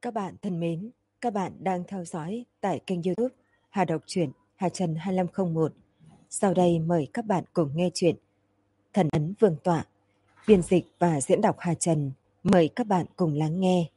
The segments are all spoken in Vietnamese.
Các bạn thân mến, các bạn đang theo dõi tại kênh YouTube Hà Đọc truyện Hà Trần 2501. Sau đây mời các bạn cùng nghe chuyện Thần ấn Vương tọa, biên dịch và diễn đọc Hà Trần. Mời các bạn cùng lắng nghe.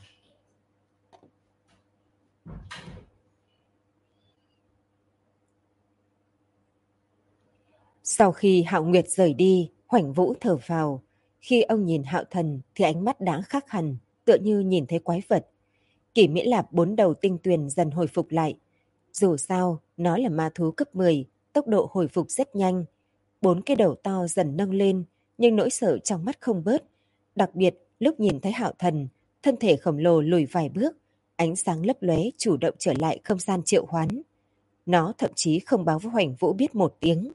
Sau khi Hạo Nguyệt rời đi, Hoành Vũ thở phào. Khi ông nhìn Hạo Thần thì ánh mắt đã khác hẳn, tựa như nhìn thấy quái vật. Kỷ Mỹ Lạp 4 đầu tinh tuyền dần hồi phục lại. Dù sao, nó là ma thú cấp 10, tốc độ hồi phục rất nhanh. 4 cái đầu to dần nâng lên, nhưng nỗi sợ trong mắt không bớt. Đặc biệt, lúc nhìn thấy Hạo Thần, thân thể khổng lồ lùi vài bước, ánh sáng lấp lóe chủ động trở lại không gian triệu hoán. Nó thậm chí không báo với Hoành Vũ biết một tiếng.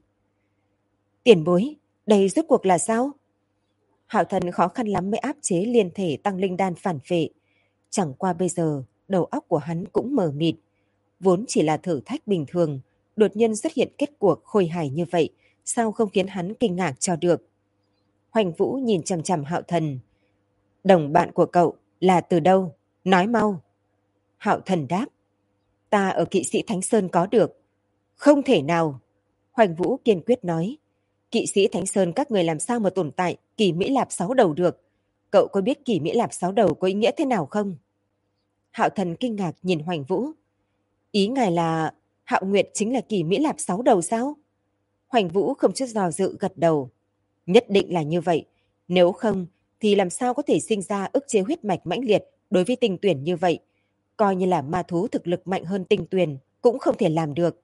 Tiền bối, đây rốt cuộc là sao? Hạo Thần khó khăn lắm mới áp chế liên thể tăng linh đan phản phệ. Chẳng qua bây giờ, đầu óc của hắn cũng mờ mịt. Vốn chỉ là thử thách bình thường, đột nhiên xuất hiện kết cuộc khôi hài như vậy, sao không khiến hắn kinh ngạc cho được. Hoành Vũ nhìn chằm chằm Hạo Thần. Đồng bạn của cậu là từ đâu? Nói mau. Hạo Thần đáp. Ta ở Kỵ sĩ Thánh Sơn có được. Không thể nào. Hoành Vũ kiên quyết nói. Kỵ sĩ Thánh Sơn các người làm sao mà tồn tại Kỳ Mỹ Lạp 6 đầu được? Cậu có biết Kỳ Mỹ Lạp 6 đầu có ý nghĩa thế nào không? Hạo Thần kinh ngạc nhìn Hoành Vũ. Ý ngài là Hạo Nguyệt chính là Kỳ Mỹ Lạp 6 đầu sao? Hoành Vũ không chút do dự gật đầu. Nhất định là như vậy. Nếu không thì làm sao có thể sinh ra ức chế huyết mạch mãnh liệt đối với Tinh Tuyền như vậy? Coi như là ma thú thực lực mạnh hơn Tinh Tuyền cũng không thể làm được.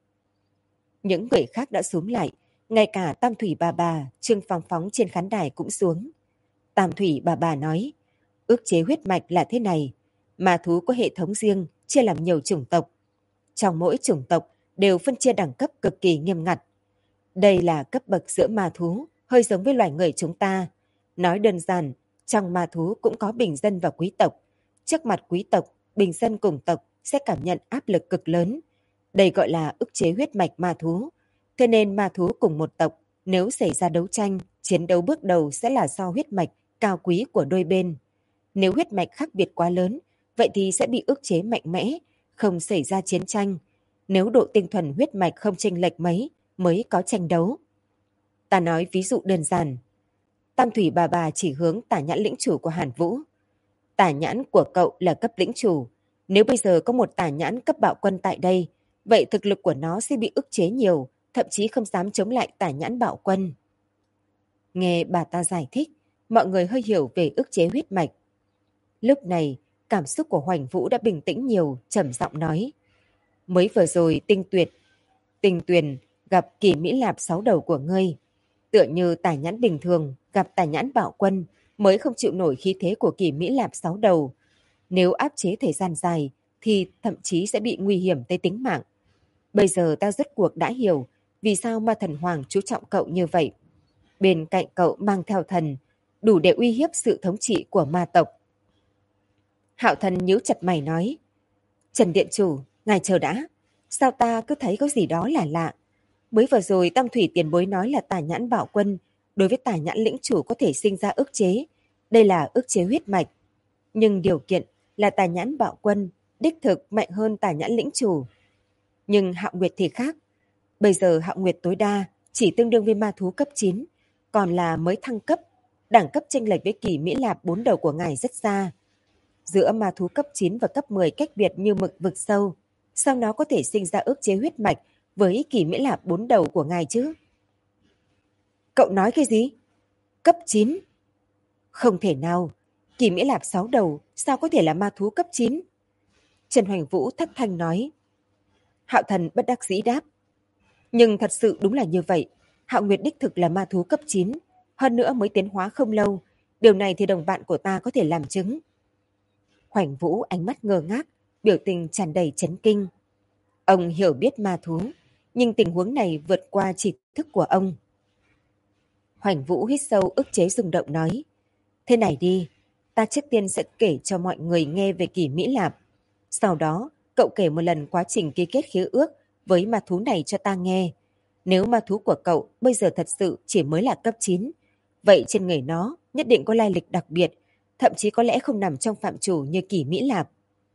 Những người khác đã xúm lại. Ngay cả Tam Thủy bà, Trương Phong Phóng trên khán đài cũng xuống. Tam Thủy bà nói, ức chế huyết mạch là thế này. Ma thú có hệ thống riêng, chia làm nhiều chủng tộc. Trong mỗi chủng tộc đều phân chia đẳng cấp cực kỳ nghiêm ngặt. Đây là cấp bậc giữa ma thú, hơi giống với loài người chúng ta. Nói đơn giản, trong ma thú cũng có bình dân và quý tộc. Trước mặt quý tộc, bình dân cùng tộc sẽ cảm nhận áp lực cực lớn. Đây gọi là ức chế huyết mạch ma thú. Thế nên ma thú cùng một tộc, nếu xảy ra đấu tranh, chiến đấu bước đầu sẽ là do huyết mạch cao quý của đôi bên. Nếu huyết mạch khác biệt quá lớn, vậy thì sẽ bị ức chế mạnh mẽ, không xảy ra chiến tranh. Nếu độ tinh thuần huyết mạch không chênh lệch mấy, mới có tranh đấu. Ta nói ví dụ đơn giản. Tam Thủy bà chỉ hướng Tả Nhãn lĩnh chủ của Hàn Vũ. Tả Nhãn của cậu là cấp lĩnh chủ. Nếu bây giờ có một Tả Nhãn cấp bạo quân tại đây, vậy thực lực của nó sẽ bị ức chế nhiều, thậm chí không dám chống lại Tả Nhãn bạo quân. Nghe bà ta giải thích, mọi người hơi hiểu về ức chế huyết mạch. Lúc này, cảm xúc của Hoành Vũ đã bình tĩnh nhiều, trầm giọng nói. Mới vừa rồi Tinh Tuyền gặp Kỳ Mỹ Lạp 6 đầu của ngươi. Tựa như Tả Nhãn bình thường gặp Tả Nhãn bạo quân mới không chịu nổi khí thế của Kỳ Mỹ Lạp 6 đầu. Nếu áp chế thời gian dài thì thậm chí sẽ bị nguy hiểm tới tính mạng. Bây giờ ta rốt cuộc đã hiểu vì sao ma thần Hoàng chú trọng cậu như vậy. Bên cạnh cậu mang theo thần, đủ để uy hiếp sự thống trị của ma tộc. Hạo Thần nhíu chặt mày nói. Trần Điện Chủ, ngài chờ đã. Sao ta cứ thấy có gì đó là lạ. Mới vừa rồi Tam Thủy tiền bối nói là Tả Nhãn bạo quân đối với Tả Nhãn lĩnh chủ có thể sinh ra ức chế. Đây là ức chế huyết mạch. Nhưng điều kiện là Tả Nhãn bạo quân đích thực mạnh hơn Tả Nhãn lĩnh chủ. Nhưng Hạo Nguyệt thì khác. Bây giờ Hạo Nguyệt tối đa chỉ tương đương với ma thú cấp 9, còn là mới thăng cấp. Đẳng cấp chênh lệch với Kỳ Mỹ Lạp 4 đầu của ngài rất xa. Giữa ma thú cấp 9 và cấp 10 cách biệt như mực vực sâu. Sao nó có thể sinh ra ức chế huyết mạch với Kỳ Mỹ Lạp 4 đầu của ngài chứ? Cậu nói cái gì? Cấp 9? Không thể nào. Kỳ Mỹ Lạp 6 đầu sao có thể là ma thú cấp 9? Trần Hoành Vũ thất thanh nói. Hạo Thần bất đắc dĩ đáp. Nhưng thật sự đúng là như vậy. Hạo Nguyệt đích thực là ma thú cấp 9. Hơn nữa mới tiến hóa không lâu. Điều này thì đồng bạn của ta có thể làm chứng. Hoành Vũ ánh mắt ngơ ngác, biểu tình tràn đầy chấn kinh. Ông hiểu biết ma thú, nhưng tình huống này vượt qua tri thức của ông. Hoành Vũ hít sâu ức chế rung động nói. Thế này đi, ta trước tiên sẽ kể cho mọi người nghe về Kỳ Mỹ Lạp. Sau đó, cậu kể một lần quá trình ký kết khế ước với ma thú này cho ta nghe. Nếu ma thú của cậu bây giờ thật sự chỉ mới là cấp 9, vậy trên người nó nhất định có lai lịch đặc biệt, thậm chí có lẽ không nằm trong phạm chủ như Kỳ Mỹ Lạp.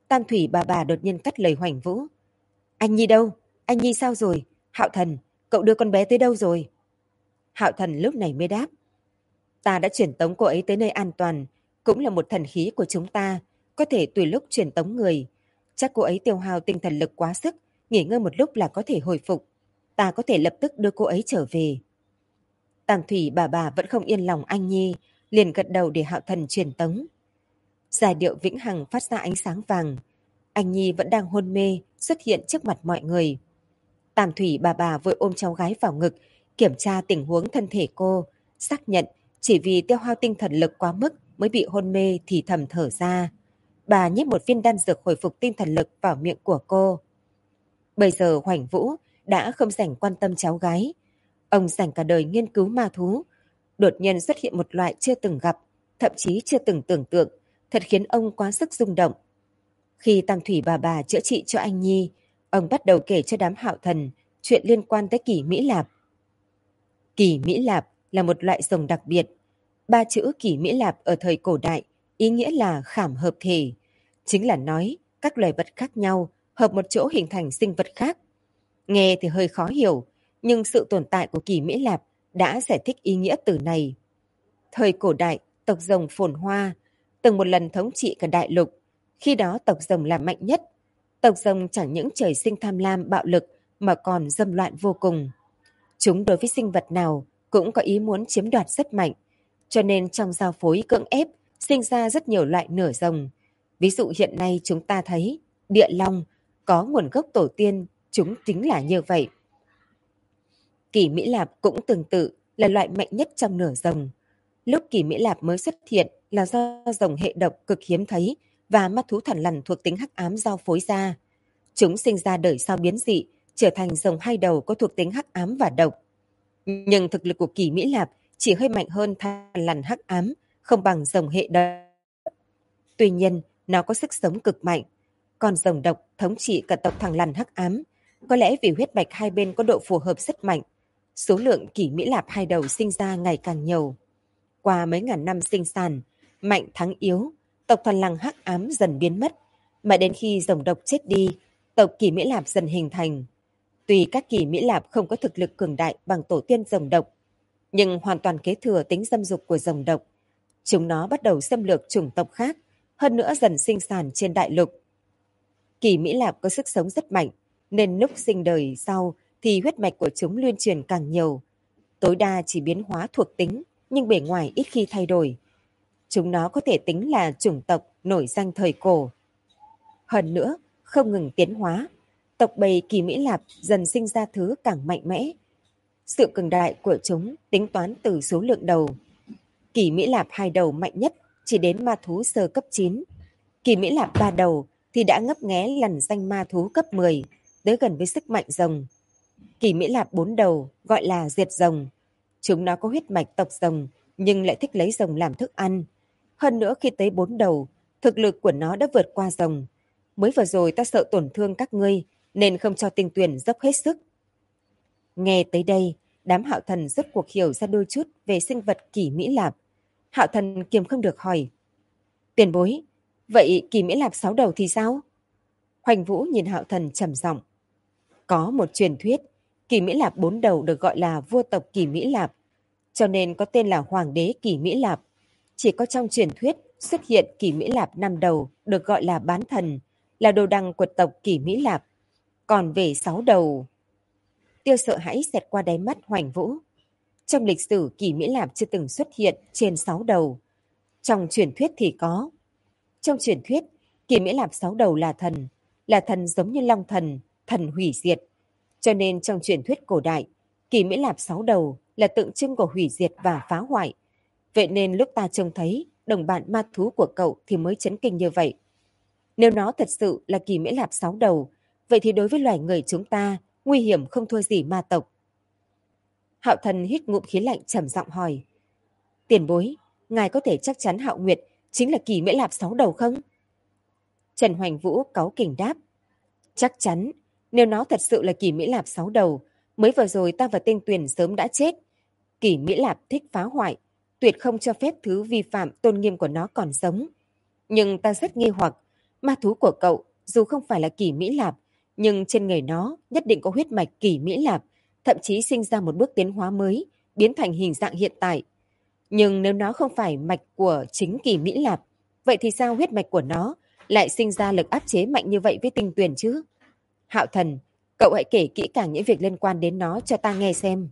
Tam Thủy bà đột nhiên cắt lời Hoành Vũ. Anh Nhi đâu? Anh Nhi sao rồi? Hạo Thần, cậu đưa con bé tới đâu rồi? Hạo Thần lúc này mới đáp. Ta đã chuyển tống cô ấy tới nơi an toàn, cũng là một thần khí của chúng ta, có thể tùy lúc chuyển tống người. Chắc cô ấy tiêu hao tinh thần lực quá sức, nghỉ ngơi một lúc là có thể hồi phục. Ta có thể lập tức đưa cô ấy trở về. Tam Thủy bà vẫn không yên lòng anh Nhi, liền gật đầu để Hạo Thần truyền tống. Giai điệu vĩnh hằng phát ra ánh sáng vàng. Anh Nhi vẫn đang hôn mê, xuất hiện trước mặt mọi người. Tam Thủy bà vội ôm cháu gái vào ngực, kiểm tra tình huống thân thể cô, xác nhận chỉ vì tiêu hao tinh thần lực quá mức mới bị hôn mê thì thầm thở ra. Bà nhét một viên đan dược hồi phục tinh thần lực vào miệng của cô. Bây giờ Hoành Vũ đã không dành quan tâm cháu gái. Ông dành cả đời nghiên cứu ma thú. Đột nhiên xuất hiện một loại chưa từng gặp, thậm chí chưa từng tưởng tượng, thật khiến ông quá sức rung động. Khi Tam Thủy bà chữa trị cho anh Nhi, ông bắt đầu kể cho đám Hạo Thần chuyện liên quan tới Kỳ Mỹ Lạp. Kỳ Mỹ Lạp là một loại rồng đặc biệt. 3 chữ Kỳ Mỹ Lạp ở thời cổ đại ý nghĩa là khảm hợp thể, chính là nói các loài vật khác nhau hợp một chỗ hình thành sinh vật khác. Nghe thì hơi khó hiểu, nhưng sự tồn tại của Kỳ Mỹ Lạp đã giải thích ý nghĩa từ này. Thời cổ đại, tộc rồng phồn hoa, từng một lần thống trị cả đại lục. Khi đó tộc rồng là mạnh nhất. Tộc rồng chẳng những trời sinh tham lam bạo lực mà còn dâm loạn vô cùng. Chúng đối với sinh vật nào cũng có ý muốn chiếm đoạt rất mạnh. Cho nên trong giao phối cưỡng ép sinh ra rất nhiều loại nửa rồng. Ví dụ hiện nay chúng ta thấy địa long có nguồn gốc tổ tiên, chúng chính là như vậy. Kỳ Mỹ Lạp cũng tương tự là loại mạnh nhất trong nửa rồng. Lúc Kỳ Mỹ Lạp mới xuất hiện là do rồng hệ độc cực hiếm thấy và ma thú thằn lằn thuộc tính hắc ám giao phối ra. Chúng sinh ra đời sau biến dị, trở thành rồng hai đầu có thuộc tính hắc ám và độc. Nhưng thực lực của Kỳ Mỹ Lạp chỉ hơi mạnh hơn thằn lằn hắc ám, không bằng rồng hệ độc. Tuy nhiên, nó có sức sống cực mạnh. Còn rồng độc thống trị cả tộc thằn lằn hắc ám, có lẽ vì huyết mạch hai bên có độ phù hợp rất mạnh. Số lượng Kỳ Mỹ Lạp hai đầu sinh ra ngày càng nhiều. Qua mấy ngàn năm sinh sản, mạnh thắng yếu, tộc thằn lằn hắc ám dần biến mất, mà đến khi rồng độc chết đi, tộc Kỳ Mỹ Lạp dần hình thành. Tuy các Kỳ Mỹ Lạp không có thực lực cường đại bằng tổ tiên rồng độc, nhưng hoàn toàn kế thừa tính dâm dục của rồng độc. Chúng nó bắt đầu xâm lược chủng tộc khác, hơn nữa dần sinh sản trên đại lục. Kỳ Mỹ Lạp có sức sống rất mạnh, nên lúc sinh đời sau thì huyết mạch của chúng lưu truyền càng nhiều. Tối đa chỉ biến hóa thuộc tính, nhưng bề ngoài ít khi thay đổi. Chúng nó có thể tính là chủng tộc nổi danh thời cổ. Hơn nữa, không ngừng tiến hóa, tộc bầy Kỳ Mỹ Lạp dần sinh ra thứ càng mạnh mẽ. Sự cường đại của chúng tính toán từ số lượng đầu. Kỳ Mỹ Lạp hai đầu mạnh nhất chỉ đến ma thú sơ cấp 9. Kỳ Mỹ Lạp ba đầu thì đã ngấp nghé lằn danh ma thú cấp 10, tới gần với sức mạnh rồng. Kỳ Mỹ Lạp 4 đầu gọi là diệt rồng. Chúng nó có huyết mạch tộc rồng nhưng lại thích lấy rồng làm thức ăn. Hơn nữa khi tới 4 đầu, thực lực của nó đã vượt qua rồng. Mới vừa rồi ta sợ tổn thương các ngươi nên không cho Tinh Tuyền dốc hết sức. Nghe tới đây, đám Hạo Thần rốt cuộc hiểu ra đôi chút về sinh vật Kỳ Mỹ Lạp. Hạo Thần kiềm không được hỏi. Tiền bối, vậy Kỳ Mỹ Lạp 6 đầu thì sao? Hoành Vũ nhìn Hạo Thần trầm giọng. Có một truyền thuyết, Kỳ Mỹ Lạp 4 đầu được gọi là vua tộc Kỳ Mỹ Lạp, cho nên có tên là Hoàng đế Kỳ Mỹ Lạp. Chỉ có trong truyền thuyết xuất hiện Kỳ Mỹ Lạp 5 đầu được gọi là bán thần, là đồ đăng của tộc Kỳ Mỹ Lạp. Còn về 6 đầu... Tiêu sợ hãi xẹt qua đáy mắt Hoành Vũ. Trong lịch sử Kỳ Mỹ Lạp chưa từng xuất hiện trên 6 đầu. Trong truyền thuyết thì có. Trong truyền thuyết, Kỳ Mỹ Lạp 6 đầu là thần giống như Long Thần, thần hủy diệt. Cho nên trong truyền thuyết cổ đại, Kỳ Mỹ Lạp 6 đầu là tượng trưng của hủy diệt và phá hoại. Vậy nên lúc ta trông thấy đồng bạn ma thú của cậu thì mới chấn kinh như vậy. Nếu nó thật sự là Kỳ Mỹ Lạp 6 đầu, vậy thì đối với loài người chúng ta, nguy hiểm không thua gì ma tộc. Hạo Thần hít ngụm khí lạnh trầm giọng hỏi. Tiền bối, ngài có thể chắc chắn Hạo Nguyệt chính là Kỳ Mỹ Lạp 6 đầu không? Trần Hoành Vũ cáu kỉnh đáp. Chắc chắn, nếu nó thật sự là Kỳ Mỹ Lạp 6 đầu, mới vừa rồi ta và Tinh Tuyền sớm đã chết. Kỳ Mỹ Lạp thích phá hoại, tuyệt không cho phép thứ vi phạm tôn nghiêm của nó còn sống. Nhưng ta rất nghi hoặc, Ma thú của cậu dù không phải là Kỷ Mỹ Lạp, nhưng trên người nó nhất định có huyết mạch Kỷ Mỹ Lạp, thậm chí sinh ra một bước tiến hóa mới, biến thành hình dạng hiện tại. Nhưng nếu nó không phải mạch của chính Kỷ Mỹ Lạp, vậy thì sao huyết mạch của nó lại sinh ra lực áp chế mạnh như vậy với Tinh Tuyền chứ? Hạo Thần, cậu hãy kể kỹ càng những việc liên quan đến nó cho ta nghe xem.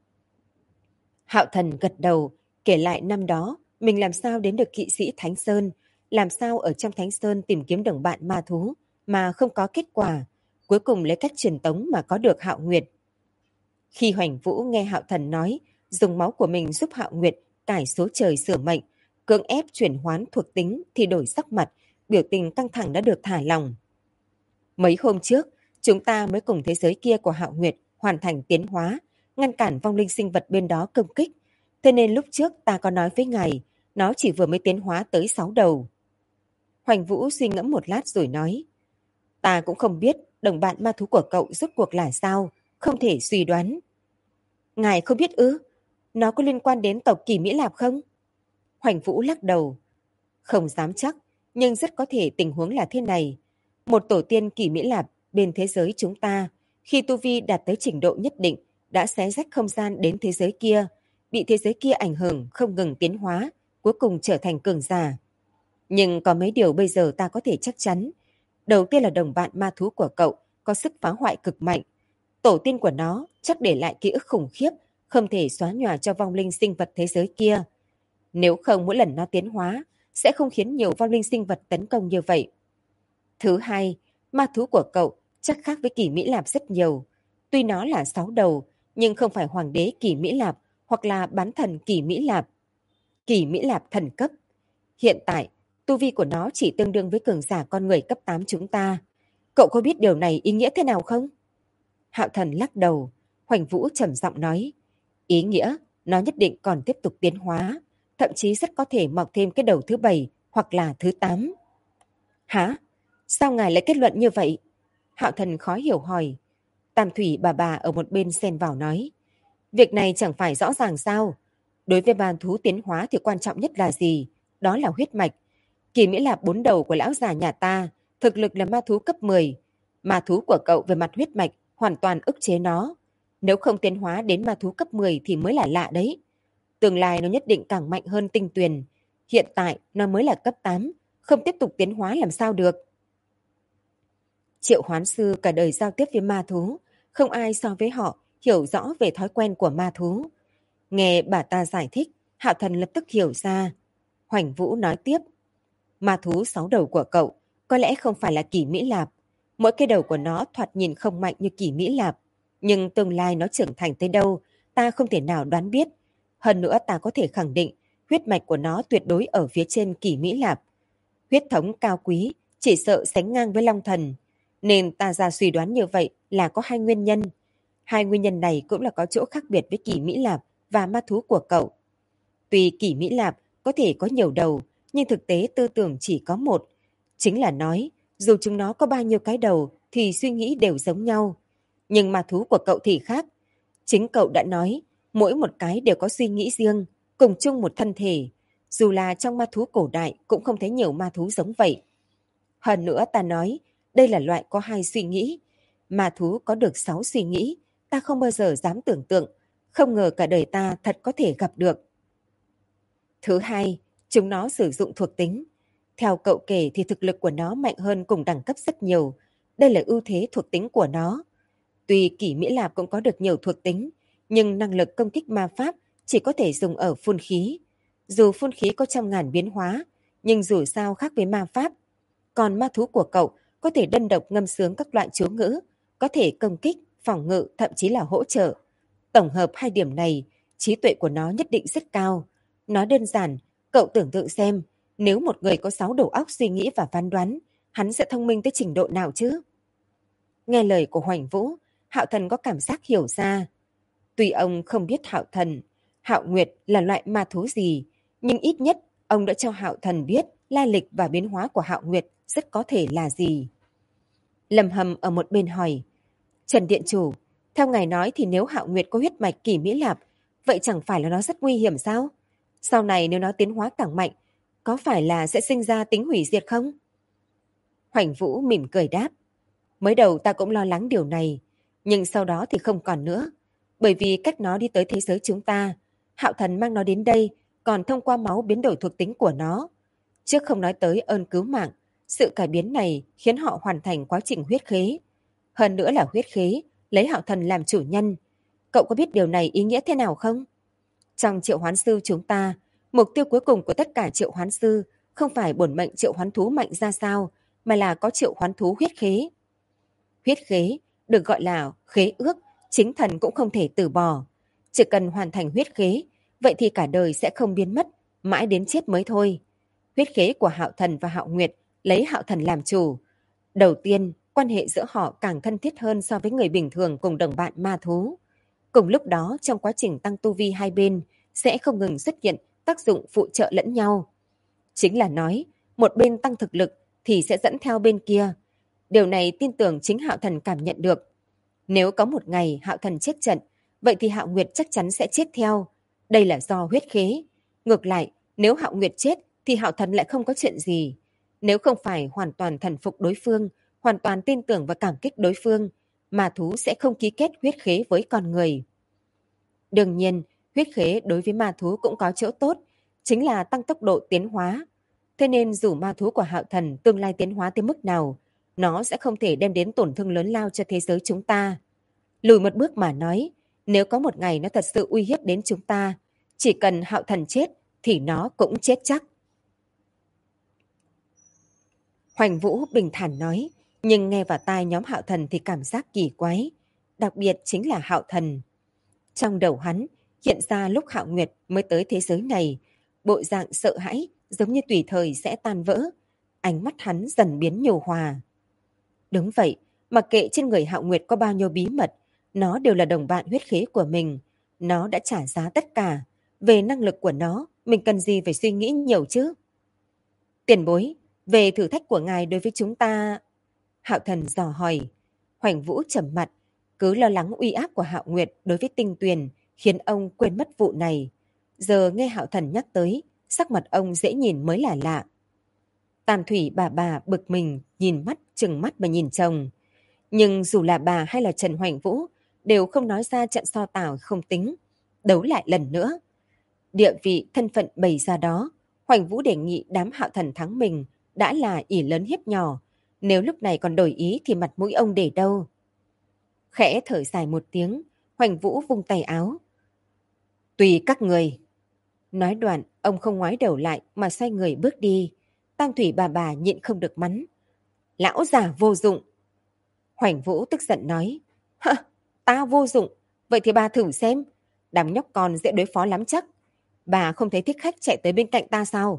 Hạo Thần gật đầu, kể lại năm đó mình làm sao đến được kỵ sĩ Thánh Sơn, làm sao ở trong Thánh Sơn tìm kiếm đồng bạn ma thú mà không có kết quả, cuối cùng lấy cách truyền tống mà có được Hạo Nguyệt. Khi Hoành Vũ nghe Hạo Thần nói dùng máu của mình giúp Hạo Nguyệt cải số trời sửa mệnh, cưỡng ép chuyển hoán thuộc tính thì đổi sắc mặt, biểu tình căng thẳng đã được thả lỏng. Mấy hôm trước, chúng ta mới cùng thế giới kia của Hạo Nguyệt hoàn thành tiến hóa, ngăn cản vong linh sinh vật bên đó công kích. Thế nên lúc trước ta có nói với ngài, nó chỉ vừa mới tiến hóa tới 6 đầu. Hoành Vũ suy ngẫm một lát rồi nói, ta cũng không biết đồng bạn ma thú của cậu rốt cuộc là sao, không thể suy đoán. Ngài không biết ư? Nó có liên quan đến tộc Kỳ Mỹ Lạp không? Hoành Vũ lắc đầu. Không dám chắc, nhưng rất có thể tình huống là thế này. Một tổ tiên Kỳ Mỹ Lạp bên thế giới chúng ta, khi tu vi đạt tới trình độ nhất định, đã xé rách không gian đến thế giới kia, bị thế giới kia ảnh hưởng không ngừng tiến hóa, cuối cùng trở thành cường giả. Nhưng có mấy điều bây giờ ta có thể chắc chắn. Đầu tiên là đồng bạn ma thú của cậu có sức phá hoại cực mạnh. Tổ tiên của nó chắc để lại ký ức khủng khiếp, không thể xóa nhòa cho vong linh sinh vật thế giới kia. Nếu không mỗi lần nó tiến hóa, sẽ không khiến nhiều vong linh sinh vật tấn công như vậy. Thứ hai, ma thú của cậu chắc khác với Kỳ Mỹ Lạp rất nhiều. Tuy nó là 6 đầu, nhưng không phải hoàng đế Kỳ Mỹ Lạp hoặc là bán thần Kỳ Mỹ Lạp. Kỳ Mỹ Lạp thần cấp. Hiện tại, tu vi của nó chỉ tương đương với cường giả con người cấp 8 chúng ta. Cậu có biết điều này ý nghĩa thế nào không? Hạo Thần lắc đầu, Hoành Vũ trầm giọng nói, ý nghĩa nó nhất định còn tiếp tục tiến hóa, thậm chí rất có thể mọc thêm cái đầu thứ 7 hoặc là thứ 8. Hả? Sao ngài lại kết luận như vậy? Hạo Thần khó hiểu hỏi. Tam Thủy bà ở một bên xen vào nói, việc này chẳng phải rõ ràng sao? Đối với bàn thú tiến hóa thì quan trọng nhất là gì? Đó là huyết mạch. Kỳ Mỹ Lạp 4 đầu của lão già nhà ta, thực lực là ma thú cấp 10. Ma thú của cậu về mặt huyết mạch hoàn toàn ức chế nó. Nếu không tiến hóa đến ma thú cấp 10 thì mới là lạ đấy. Tương lai nó nhất định càng mạnh hơn Tinh Tuyền. Hiện tại nó mới là cấp 8, không tiếp tục tiến hóa làm sao được. Triệu hoán sư cả đời giao tiếp với ma thú, không ai so với họ hiểu rõ về thói quen của ma thú. Nghe bà ta giải thích, Hạo Thần lập tức hiểu ra. Hoành Vũ nói tiếp, ma thú 6 đầu của cậu có lẽ không phải là Kỳ Mỹ Lạp. Mỗi cái đầu của nó thoạt nhìn không mạnh như Kỳ Mỹ Lạp, nhưng tương lai nó trưởng thành tới đâu, ta không thể nào đoán biết. Hơn nữa ta có thể khẳng định, huyết mạch của nó tuyệt đối ở phía trên Kỳ Mỹ Lạp. Huyết thống cao quý, chỉ sợ sánh ngang với Long Thần. Nên ta ra suy đoán như vậy là có hai nguyên nhân. Hai nguyên nhân này cũng là có chỗ khác biệt với Kỳ Mỹ Lạp và ma thú của cậu. Tuy Kỳ Mỹ Lạp có thể có nhiều đầu, nhưng thực tế tư tưởng chỉ có một. Chính là nói, dù chúng nó có bao nhiêu cái đầu thì suy nghĩ đều giống nhau. Nhưng ma thú của cậu thì khác. Chính cậu đã nói, mỗi một cái đều có suy nghĩ riêng, cùng chung một thân thể. Dù là trong ma thú cổ đại cũng không thấy nhiều ma thú giống vậy. Hơn nữa ta nói, đây là loại có hai suy nghĩ. Ma thú có được 6 suy nghĩ, ta không bao giờ dám tưởng tượng. Không ngờ cả đời ta thật có thể gặp được. Thứ hai, chúng nó sử dụng thuộc tính. Theo cậu kể thì thực lực của nó mạnh hơn cùng đẳng cấp rất nhiều. Đây là ưu thế thuộc tính của nó. Tuy Kỷ Mỹ Lạp cũng có được nhiều thuộc tính, nhưng năng lực công kích ma pháp chỉ có thể dùng ở phun khí. Dù phun khí có trăm ngàn biến hóa, nhưng dù sao khác với ma pháp. Còn ma thú của cậu có thể đơn độc ngâm sướng các loại chú ngữ, có thể công kích, phòng ngự, thậm chí là hỗ trợ. Tổng hợp hai điểm này, trí tuệ của nó nhất định rất cao. Nói đơn giản, cậu tưởng tượng xem, nếu một người có 6 đầu óc suy nghĩ và phán đoán, hắn sẽ thông minh tới trình độ nào chứ? Nghe lời của Hoành Vũ, Hạo Thần có cảm giác hiểu ra. Tuy ông không biết Hạo Nguyệt là loại ma thú gì, nhưng ít nhất ông đã cho Hạo Thần biết lai lịch và biến hóa của Hạo Nguyệt rất có thể là gì. Lâm Hầm ở một bên hỏi, Trần Điện Chủ, theo ngài nói thì nếu Hạo Nguyệt có huyết mạch Kỳ Mỹ Lạp, vậy chẳng phải là nó rất nguy hiểm sao? Sau này nếu nó tiến hóa càng mạnh, có phải là sẽ sinh ra tính hủy diệt không? Hoành Vũ mỉm cười đáp. Mới đầu ta cũng lo lắng điều này, nhưng sau đó thì không còn nữa. Bởi vì cách nó đi tới thế giới chúng ta, Hạo Thần mang nó đến đây, còn thông qua máu biến đổi thuộc tính của nó. Trước không nói tới ơn cứu mạng, sự cải biến này khiến họ hoàn thành quá trình huyết khế. Hơn nữa là huyết khế, lấy Hạo Thần làm chủ nhân. Cậu có biết điều này ý nghĩa thế nào không? Trong triệu hoán sư chúng ta, mục tiêu cuối cùng của tất cả triệu hoán sư không phải bổn mệnh triệu hoán thú mạnh ra sao, mà là có triệu hoán thú huyết khế. Huyết khế, được gọi là khế ước, chính thần cũng không thể từ bỏ. Chỉ cần hoàn thành huyết khế, vậy thì cả đời sẽ không biến mất, mãi đến chết mới thôi. Huyết khế của Hạo Thần và Hạo Nguyệt lấy Hạo Thần làm chủ. Đầu tiên, quan hệ giữa họ càng thân thiết hơn so với người bình thường cùng đồng bạn ma thú. Cùng lúc đó, trong quá trình tăng tu vi hai bên, sẽ không ngừng xuất hiện tác dụng phụ trợ lẫn nhau. Chính là nói, một bên tăng thực lực thì sẽ dẫn theo bên kia. Điều này tin tưởng chính Hạo Thần cảm nhận được. Nếu có một ngày Hạo Thần chết trận, vậy thì Hạo Nguyệt chắc chắn sẽ chết theo. Đây là do huyết khế. Ngược lại, nếu Hạo Nguyệt chết thì Hạo Thần lại không có chuyện gì. Nếu không phải hoàn toàn thần phục đối phương, hoàn toàn tin tưởng và cảm kích đối phương, ma thú sẽ không ký kết huyết khế với con người. Đương nhiên, huyết khế đối với ma thú cũng có chỗ tốt, chính là tăng tốc độ tiến hóa. Thế nên dù ma thú của Hạo Thần tương lai tiến hóa tới mức nào, nó sẽ không thể đem đến tổn thương lớn lao cho thế giới chúng ta. Lùi một bước mà nói, nếu có một ngày nó thật sự uy hiếp đến chúng ta, chỉ cần Hạo Thần chết thì nó cũng chết chắc. Hoành Vũ bình thản nói, nhưng nghe vào tai nhóm Hạo Thần thì cảm giác kỳ quái, đặc biệt chính là Hạo Thần. Trong đầu hắn hiện ra lúc Hạo Nguyệt mới tới thế giới này, bộ dạng sợ hãi giống như tùy thời sẽ tan vỡ, ánh mắt hắn dần biến nhu hòa. Đúng vậy, mặc kệ trên người Hạo Nguyệt có bao nhiêu bí mật, nó đều là đồng bạn huyết khế của mình, nó đã trả giá tất cả, về năng lực của nó, mình cần gì phải suy nghĩ nhiều chứ? Tiền bối, về thử thách của ngài đối với chúng ta... Hạo Thần dò hỏi. Hoành Vũ trầm mặt, cứ lo lắng uy áp của Hạo Nguyệt đối với Tinh Tuyền khiến ông quên mất vụ này. Giờ nghe Hạo Thần nhắc tới, sắc mặt ông dễ nhìn mới là lạ. Tam Thủy bà bực mình, nhìn mắt, trừng mắt mà nhìn chồng. Nhưng dù là bà hay là Trần Hoành Vũ đều không nói ra trận so tảo không tính. Đấu lại lần nữa. Địa vị thân phận bày ra đó, Hoành Vũ đề nghị đám Hạo Thần thắng mình đã là ỷ lớn hiếp nhỏ. Nếu lúc này còn đổi ý thì mặt mũi ông để đâu? Khẽ thở dài một tiếng, Hoành Vũ vung tay áo. Tùy các người. Nói đoạn, ông không ngoái đầu lại mà xoay người bước đi. Tam Thủy bà nhịn không được mắng. Lão già vô dụng. Hoành Vũ tức giận nói. Hả, ta vô dụng. Vậy thì bà thử xem. Đám nhóc con dễ đối phó lắm chắc. Bà không thấy thích khách chạy tới bên cạnh ta sao?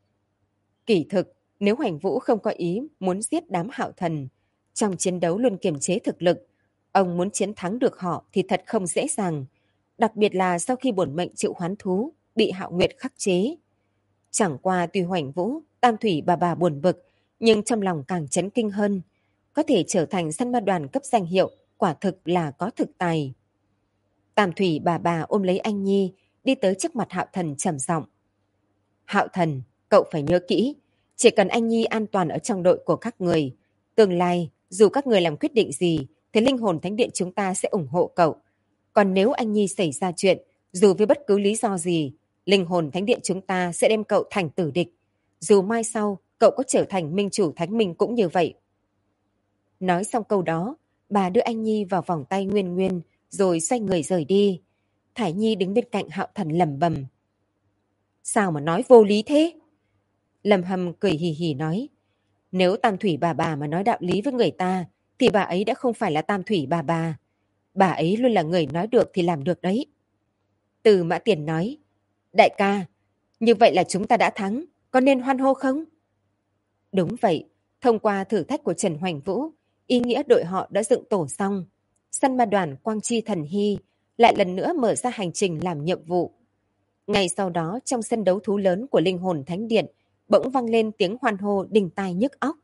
Kỳ thực, nếu Hoành Vũ không có ý muốn giết đám Hạo Thần, trong chiến đấu luôn kiềm chế thực lực, ông muốn chiến thắng được họ thì thật không dễ dàng. Đặc biệt là sau khi bổn mệnh triệu hoán thú bị Hạo Nguyệt khắc chế. Chẳng qua tuy Hoành Vũ, Tam Thủy bà buồn bực, nhưng trong lòng càng chấn kinh hơn. Có thể trở thành săn ma đoàn cấp danh hiệu, quả thực là có thực tài. Tam Thủy bà ôm lấy anh Nhi, đi tới trước mặt Hạo Thần trầm giọng. Hạo Thần, cậu phải nhớ kỹ, chỉ cần anh Nhi an toàn ở trong đội của các người, tương lai dù các người làm quyết định gì thì linh hồn thánh điện chúng ta sẽ ủng hộ cậu. Còn nếu anh Nhi xảy ra chuyện, dù với bất cứ lý do gì, linh hồn thánh điện chúng ta sẽ đem cậu thành tử địch. Dù mai sau cậu có trở thành minh chủ thánh minh cũng như vậy. Nói xong câu đó, bà đưa anh Nhi vào vòng tay Nguyên Nguyên rồi xoay người rời đi. Thải Nhi đứng bên cạnh Hạo Thần lẩm bẩm. Sao mà nói vô lý thế? Lâm Hâm cười hì hì nói. Nếu Tam Thủy bà mà nói đạo lý với người ta, thì bà ấy đã không phải là Tam Thủy bà. Bà ấy luôn là người nói được thì làm được đấy. Từ Mã Tiền nói. Đại ca, như vậy là chúng ta đã thắng, có nên hoan hô không? Đúng vậy, thông qua thử thách của Trần Hoành Vũ, ý nghĩa đội họ đã dựng tổ xong. Săn ma đoàn Quang Chi Thần Hy lại lần nữa mở ra hành trình làm nhiệm vụ. Ngay sau đó trong sân đấu thú lớn của Linh Hồn Thánh Điện bỗng vang lên tiếng hoan hô đinh tai nhức óc.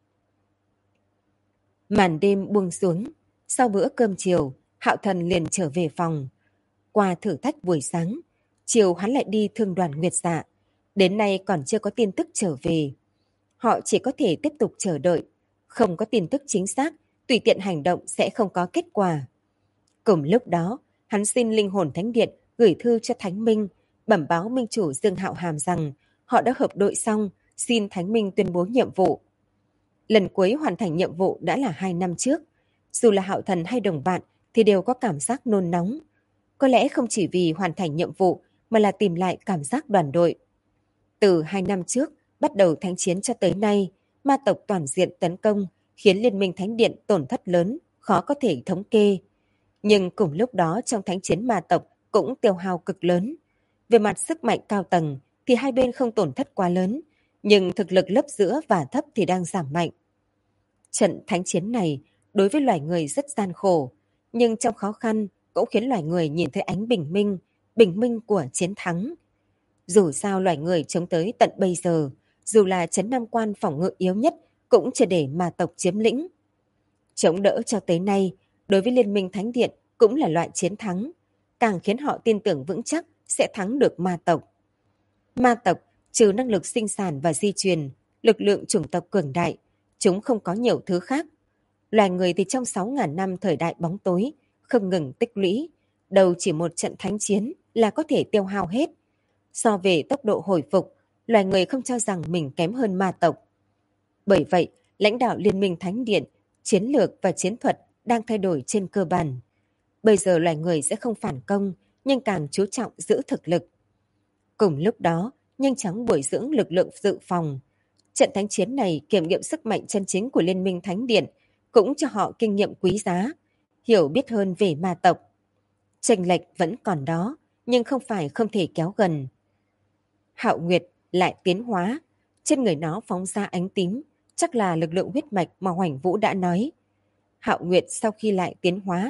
Màn đêm buông xuống, sau bữa cơm chiều, Hạo Thần liền trở về phòng. Qua thử thách buổi sáng, chiều hắn lại đi thương đoàn Nguyệt Dạ. Đến nay còn chưa có tin tức trở về. Họ chỉ có thể tiếp tục chờ đợi. Không có tin tức chính xác, tùy tiện hành động sẽ không có kết quả. Cùng lúc đó, hắn xin linh hồn thánh điện gửi thư cho Thánh Minh, bẩm báo minh chủ Dương Hạo Hàm rằng họ đã hợp đội xong, xin Thánh Minh tuyên bố nhiệm vụ. Lần cuối hoàn thành nhiệm vụ đã là 2 năm trước. Dù là Hạo Thần hay đồng bạn thì đều có cảm giác nôn nóng. Có lẽ không chỉ vì hoàn thành nhiệm vụ mà là tìm lại cảm giác đoàn đội. Từ 2 năm trước, bắt đầu thánh chiến cho tới nay, ma tộc toàn diện tấn công, khiến Liên minh Thánh Điện tổn thất lớn, khó có thể thống kê. Nhưng cùng lúc đó trong thánh chiến ma tộc cũng tiêu hao cực lớn. Về mặt sức mạnh cao tầng thì hai bên không tổn thất quá lớn, nhưng thực lực lớp giữa và thấp thì đang giảm mạnh. Trận thánh chiến này đối với loài người rất gian khổ, nhưng trong khó khăn cũng khiến loài người nhìn thấy ánh bình minh của chiến thắng. Dù sao loài người chống tới tận bây giờ, dù là trấn Nam Quan phòng ngự yếu nhất cũng chưa để ma tộc chiếm lĩnh. Chống đỡ cho tới nay, đối với Liên minh Thánh Điện cũng là loại chiến thắng, càng khiến họ tin tưởng vững chắc sẽ thắng được ma tộc. Ma tộc trừ năng lực sinh sản và di truyền, lực lượng chủng tộc cường đại, chúng không có nhiều thứ khác. Loài người thì trong 6.000 năm thời đại bóng tối, không ngừng tích lũy, đầu chỉ một trận thánh chiến là có thể tiêu hao hết. So về tốc độ hồi phục, loài người không cho rằng mình kém hơn ma tộc. Bởi vậy, lãnh đạo Liên minh Thánh Điện, chiến lược và chiến thuật đang thay đổi trên cơ bản. Bây giờ loài người sẽ không phản công, nhưng càng chú trọng giữ thực lực. Cùng lúc đó, nhanh chóng bồi dưỡng lực lượng dự phòng. Trận thánh chiến này kiểm nghiệm sức mạnh chân chính của Liên minh Thánh Điện, cũng cho họ kinh nghiệm quý giá, hiểu biết hơn về ma tộc. Chênh lệch vẫn còn đó, nhưng không phải không thể kéo gần. Hạo Nguyệt lại tiến hóa, trên người nó phóng ra ánh tím, chắc là lực lượng huyết mạch mà Hoành Vũ đã nói. Hạo Nguyệt sau khi lại tiến hóa,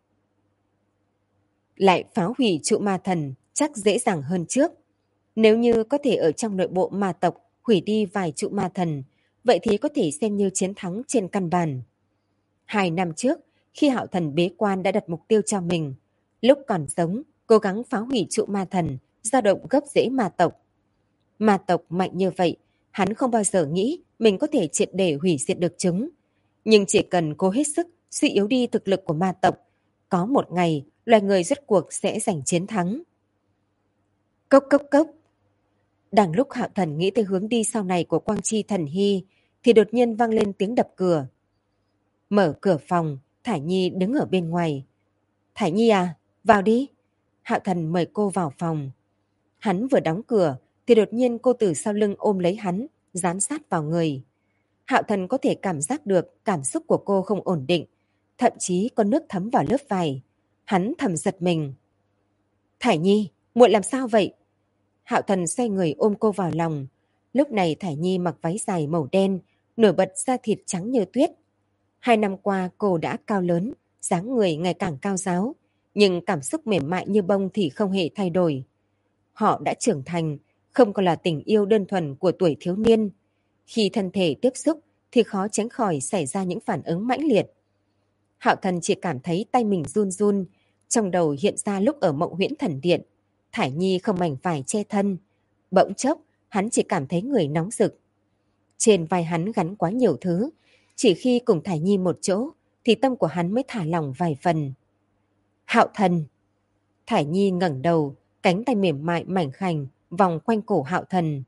lại phá hủy trụ ma thần, chắc dễ dàng hơn trước. Nếu như có thể ở trong nội bộ ma tộc hủy đi vài trụ ma thần, vậy thì có thể xem như chiến thắng trên căn bản. 2 năm trước, khi Hạo Thần bế quan đã đặt mục tiêu cho mình, lúc còn sống, cố gắng phá hủy trụ ma thần, dao động gốc rễ ma tộc. Ma tộc mạnh như vậy, hắn không bao giờ nghĩ mình có thể triệt để hủy diệt được chúng. Nhưng chỉ cần cố hết sức suy yếu đi thực lực của ma tộc, có một ngày loài người rốt cuộc sẽ giành chiến thắng. Cốc cốc cốc. Đang lúc Hạo Thần nghĩ tới hướng đi sau này của Quang Chi Thần Hy, thì đột nhiên vang lên tiếng đập cửa. Mở cửa phòng, Thải Nhi đứng ở bên ngoài. Thải Nhi à, vào đi. Hạo Thần mời cô vào phòng. Hắn vừa đóng cửa, thì đột nhiên cô từ sau lưng ôm lấy hắn, dán sát vào người. Hạo Thần có thể cảm giác được cảm xúc của cô không ổn định, thậm chí có nước thấm vào lớp vải. Hắn thầm giật mình. Thải Nhi, muội làm sao vậy? Hạo Thần xoay người ôm cô vào lòng. Lúc này Thải Nhi mặc váy dài màu đen, nổi bật da thịt trắng như tuyết. 2 năm qua cô đã cao lớn, dáng người ngày càng cao ráo, nhưng cảm xúc mềm mại như bông thì không hề thay đổi. Họ đã trưởng thành, không còn là tình yêu đơn thuần của tuổi thiếu niên. Khi thân thể tiếp xúc thì khó tránh khỏi xảy ra những phản ứng mãnh liệt. Hạo Thần chỉ cảm thấy tay mình run run, trong đầu hiện ra lúc ở Mộng Huyễn Thần Điện, Thải Nhi không mảnh vải che thân. Bỗng chốc, hắn chỉ cảm thấy người nóng rực. Trên vai hắn gắn quá nhiều thứ, chỉ khi cùng Thải Nhi một chỗ thì tâm của hắn mới thả lỏng vài phần. Hạo Thần! Thải Nhi ngẩng đầu, cánh tay mềm mại mảnh khảnh vòng quanh cổ Hạo Thần.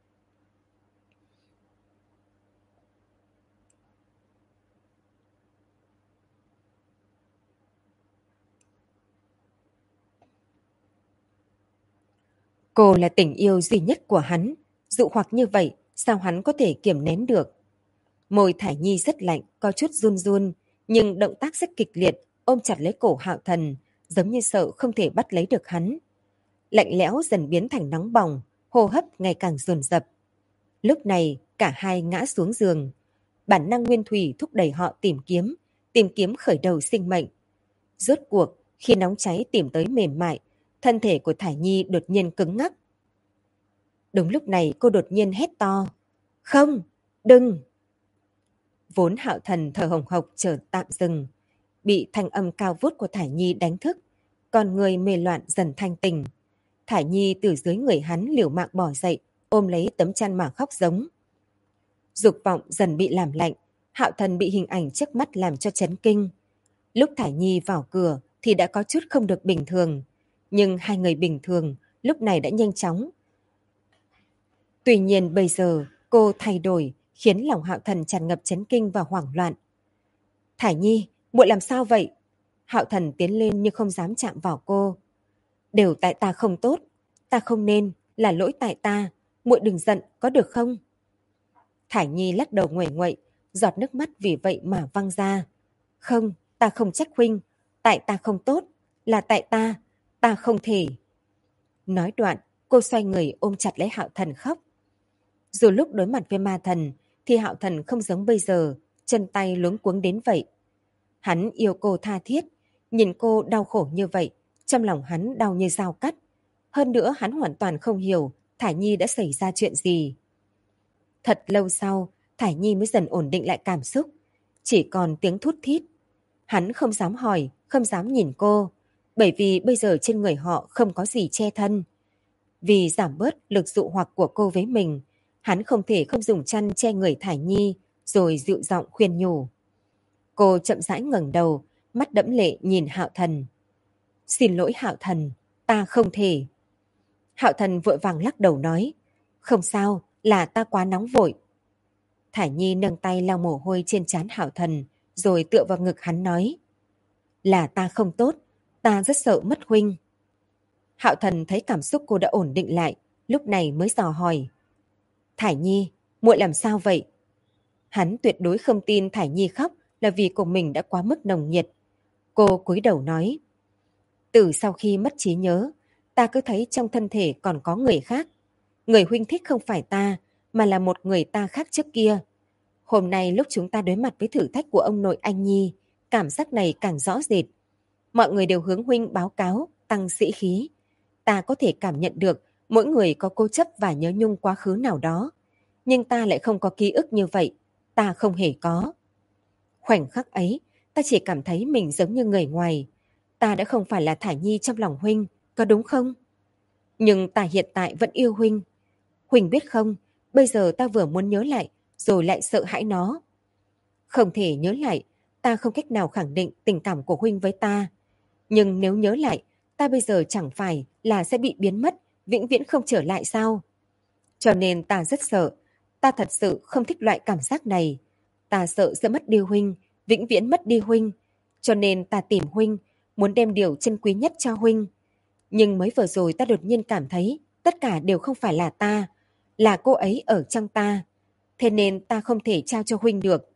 Cô là tình yêu duy nhất của hắn, dụ hoặc như vậy, sao hắn có thể kiềm nén được? Môi Thải Nhi rất lạnh, có chút run run, nhưng động tác rất kịch liệt, ôm chặt lấy cổ Hạo Thần, giống như sợ không thể bắt lấy được hắn. Lạnh lẽo dần biến thành nóng bỏng, hô hấp ngày càng dồn dập. Lúc này, cả hai ngã xuống giường. Bản năng nguyên thủy thúc đẩy họ tìm kiếm khởi đầu sinh mệnh. Rốt cuộc, khi nóng cháy tìm tới mềm mại, thân thể của Thải Nhi đột nhiên cứng ngắc. Đúng lúc này cô đột nhiên hét to. Không, đừng! Vốn Hạo Thần thở hồng hộc chợt tạm dừng, bị thanh âm cao vút của Thải Nhi đánh thức, con người mê loạn dần thanh tỉnh. Thải Nhi từ dưới người hắn liều mạng bỏ dậy, ôm lấy tấm chăn mà khóc giống. Dục vọng dần bị làm lạnh, Hạo Thần bị hình ảnh trước mắt làm cho chấn kinh. Lúc Thải Nhi vào cửa thì đã có chút không được bình thường, nhưng hai người bình thường lúc này đã nhanh chóng. Tuy nhiên bây giờ cô thay đổi khiến lòng Hạo Thần tràn ngập chấn kinh và hoảng loạn. Thải Nhi, muội làm sao vậy? Hạo Thần tiến lên nhưng không dám chạm vào cô. Đều tại ta không tốt, ta không nên, là lỗi tại ta, muội đừng giận có được không? Thải Nhi lắc đầu nguẩy nguậy, giọt nước mắt vì vậy mà văng ra. Không, ta không trách huynh, tại ta không tốt, là tại ta không thể. Nói đoạn, cô xoay người ôm chặt lấy Hạo Thần khóc. Dù lúc đối mặt với ma thần, thì Hạo Thần không giống bây giờ, chân tay luống cuống đến vậy. Hắn yêu cô tha thiết, nhìn cô đau khổ như vậy, trong lòng hắn đau như dao cắt. Hơn nữa hắn hoàn toàn không hiểu Thải Nhi đã xảy ra chuyện gì. Thật lâu sau, Thải Nhi mới dần ổn định lại cảm xúc, chỉ còn tiếng thút thít. Hắn không dám hỏi, không dám nhìn cô, bởi vì bây giờ trên người họ không có gì che thân. Vì giảm bớt lực dụ hoặc của cô với mình, hắn không thể không dùng chăn che người Thải Nhi, rồi dịu giọng khuyên nhủ. Cô chậm rãi ngẩng đầu, mắt đẫm lệ nhìn Hạo Thần. Xin lỗi Hạo Thần, ta không thể. Hạo Thần vội vàng lắc đầu nói, không sao, là ta quá nóng vội. Thải Nhi nâng tay lau mồ hôi trên trán Hạo Thần, rồi tựa vào ngực hắn nói, là ta không tốt, ta rất sợ mất huynh. Hạo Thần thấy cảm xúc cô đã ổn định lại, lúc này mới dò hỏi, Thải Nhi, muội làm sao vậy? Hắn tuyệt đối không tin Thải Nhi khóc là vì của mình đã quá mức nồng nhiệt. Cô cúi đầu nói, từ sau khi mất trí nhớ, ta cứ thấy trong thân thể còn có người khác. Người huynh thích không phải ta, mà là một người ta khác trước kia. Hôm nay lúc chúng ta đối mặt với thử thách của ông nội anh Nhi, cảm giác này càng rõ rệt. Mọi người đều hướng huynh báo cáo, tăng sĩ khí. Ta có thể cảm nhận được mỗi người có cố chấp và nhớ nhung quá khứ nào đó. Nhưng ta lại không có ký ức như vậy. Ta không hề có. Khoảnh khắc ấy, ta chỉ cảm thấy mình giống như người ngoài. Ta đã không phải là Thải Nhi trong lòng huynh, có đúng không? Nhưng ta hiện tại vẫn yêu huynh. Huynh biết không, bây giờ ta vừa muốn nhớ lại, rồi lại sợ hãi nó. Không thể nhớ lại, ta không cách nào khẳng định tình cảm của huynh với ta. Nhưng nếu nhớ lại, ta bây giờ chẳng phải là sẽ bị biến mất, vĩnh viễn không trở lại sao? Cho nên ta rất sợ, ta thật sự không thích loại cảm giác này. Ta sợ sẽ mất đi huynh, vĩnh viễn mất đi huynh. Cho nên ta tìm huynh, muốn đem điều chân quý nhất cho huynh. Nhưng mới vừa rồi ta đột nhiên cảm thấy tất cả đều không phải là ta, là cô ấy ở trong ta. Thế nên ta không thể trao cho huynh được.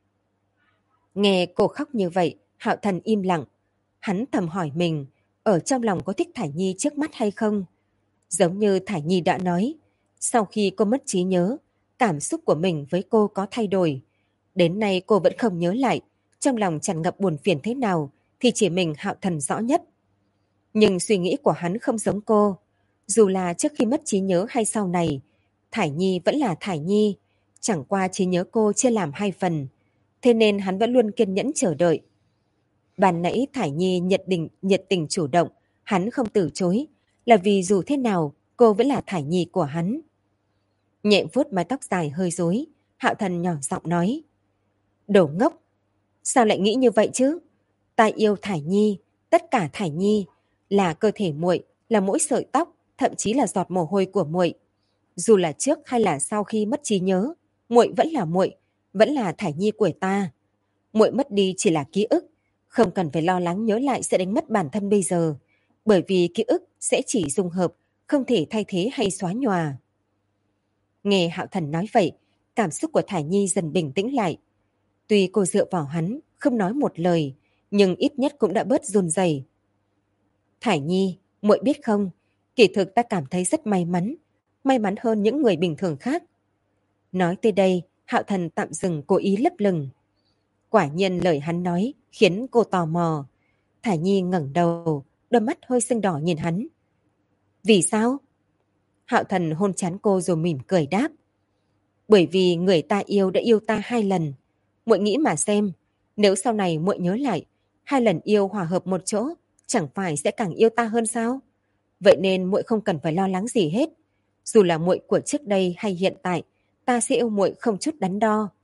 Nghe cô khóc như vậy, Hạo Thần im lặng. Hắn thầm hỏi mình, ở trong lòng có thích Thải Nhi trước mắt hay không? Giống như Thải Nhi đã nói, sau khi cô mất trí nhớ, cảm xúc của mình với cô có thay đổi. Đến nay cô vẫn không nhớ lại, trong lòng tràn ngập buồn phiền thế nào thì chỉ mình Hạo Thần rõ nhất. Nhưng suy nghĩ của hắn không giống cô. Dù là trước khi mất trí nhớ hay sau này, Thải Nhi vẫn là Thải Nhi, chẳng qua trí nhớ cô chia làm hai phần. Thế nên hắn vẫn luôn kiên nhẫn chờ đợi. Ban nãy Thải Nhi nhiệt tình chủ động, hắn không từ chối, là vì dù thế nào cô vẫn là Thải Nhi của hắn. Nhẹ vuốt mái tóc dài hơi rối, Hạo Thần nhỏ giọng nói, đồ ngốc, sao lại nghĩ như vậy chứ? Ta yêu Thải Nhi, tất cả Thải Nhi, là cơ thể muội, là mỗi sợi tóc, thậm chí là giọt mồ hôi của muội. Dù là trước hay là sau khi mất trí nhớ, muội vẫn là Thải Nhi của ta. Muội mất đi chỉ là ký ức, không cần phải lo lắng nhớ lại sẽ đánh mất bản thân bây giờ, bởi vì ký ức sẽ chỉ dung hợp, không thể thay thế hay xóa nhòa. Nghe Hạo Thần nói vậy, cảm xúc của Thải Nhi dần bình tĩnh lại. Tuy cô dựa vào hắn, không nói một lời, nhưng ít nhất cũng đã bớt run rẩy. Thải Nhi, muội biết không, kỳ thực ta cảm thấy rất may mắn hơn những người bình thường khác. Nói tới đây, Hạo Thần tạm dừng cố ý lấp lửng. Quả nhiên lời hắn nói khiến cô tò mò. Thải Nhi ngẩng đầu, đôi mắt hơi sưng đỏ nhìn hắn. Vì sao? Hạo Thần hôn trán cô rồi mỉm cười đáp. Bởi vì người ta yêu đã yêu ta 2 lần. Muội nghĩ mà xem, nếu sau này muội nhớ lại, 2 lần yêu hòa hợp một chỗ, chẳng phải sẽ càng yêu ta hơn sao? Vậy nên muội không cần phải lo lắng gì hết. Dù là muội của trước đây hay hiện tại, ta sẽ yêu muội không chút đắn đo.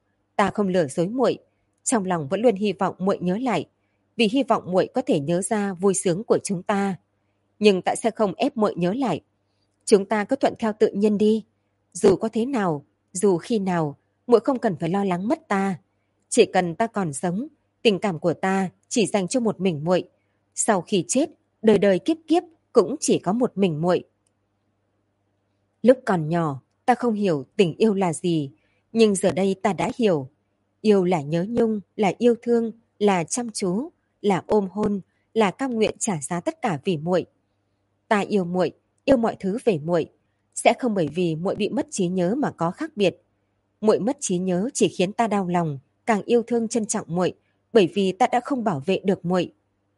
Ta không lừa dối muội, trong lòng vẫn luôn hy vọng muội nhớ lại, vì hy vọng muội có thể nhớ ra vui sướng của chúng ta. Nhưng tại sao không ép muội nhớ lại? Chúng ta cứ thuận theo tự nhiên đi. Dù có thế nào, dù khi nào, muội không cần phải lo lắng mất ta. Chỉ cần ta còn sống, tình cảm của ta chỉ dành cho một mình muội. Sau khi chết, đời đời kiếp kiếp cũng chỉ có một mình muội. Lúc còn nhỏ, ta không hiểu tình yêu là gì, nhưng giờ đây ta đã hiểu. Yêu là nhớ nhung, là yêu thương, là chăm chú, là ôm hôn, là cam nguyện trả giá tất cả vì muội. Ta yêu muội, yêu mọi thứ về muội, sẽ không bởi vì muội bị mất trí nhớ mà có khác biệt. Muội mất trí nhớ chỉ khiến ta đau lòng, càng yêu thương trân trọng muội, bởi vì ta đã không bảo vệ được muội.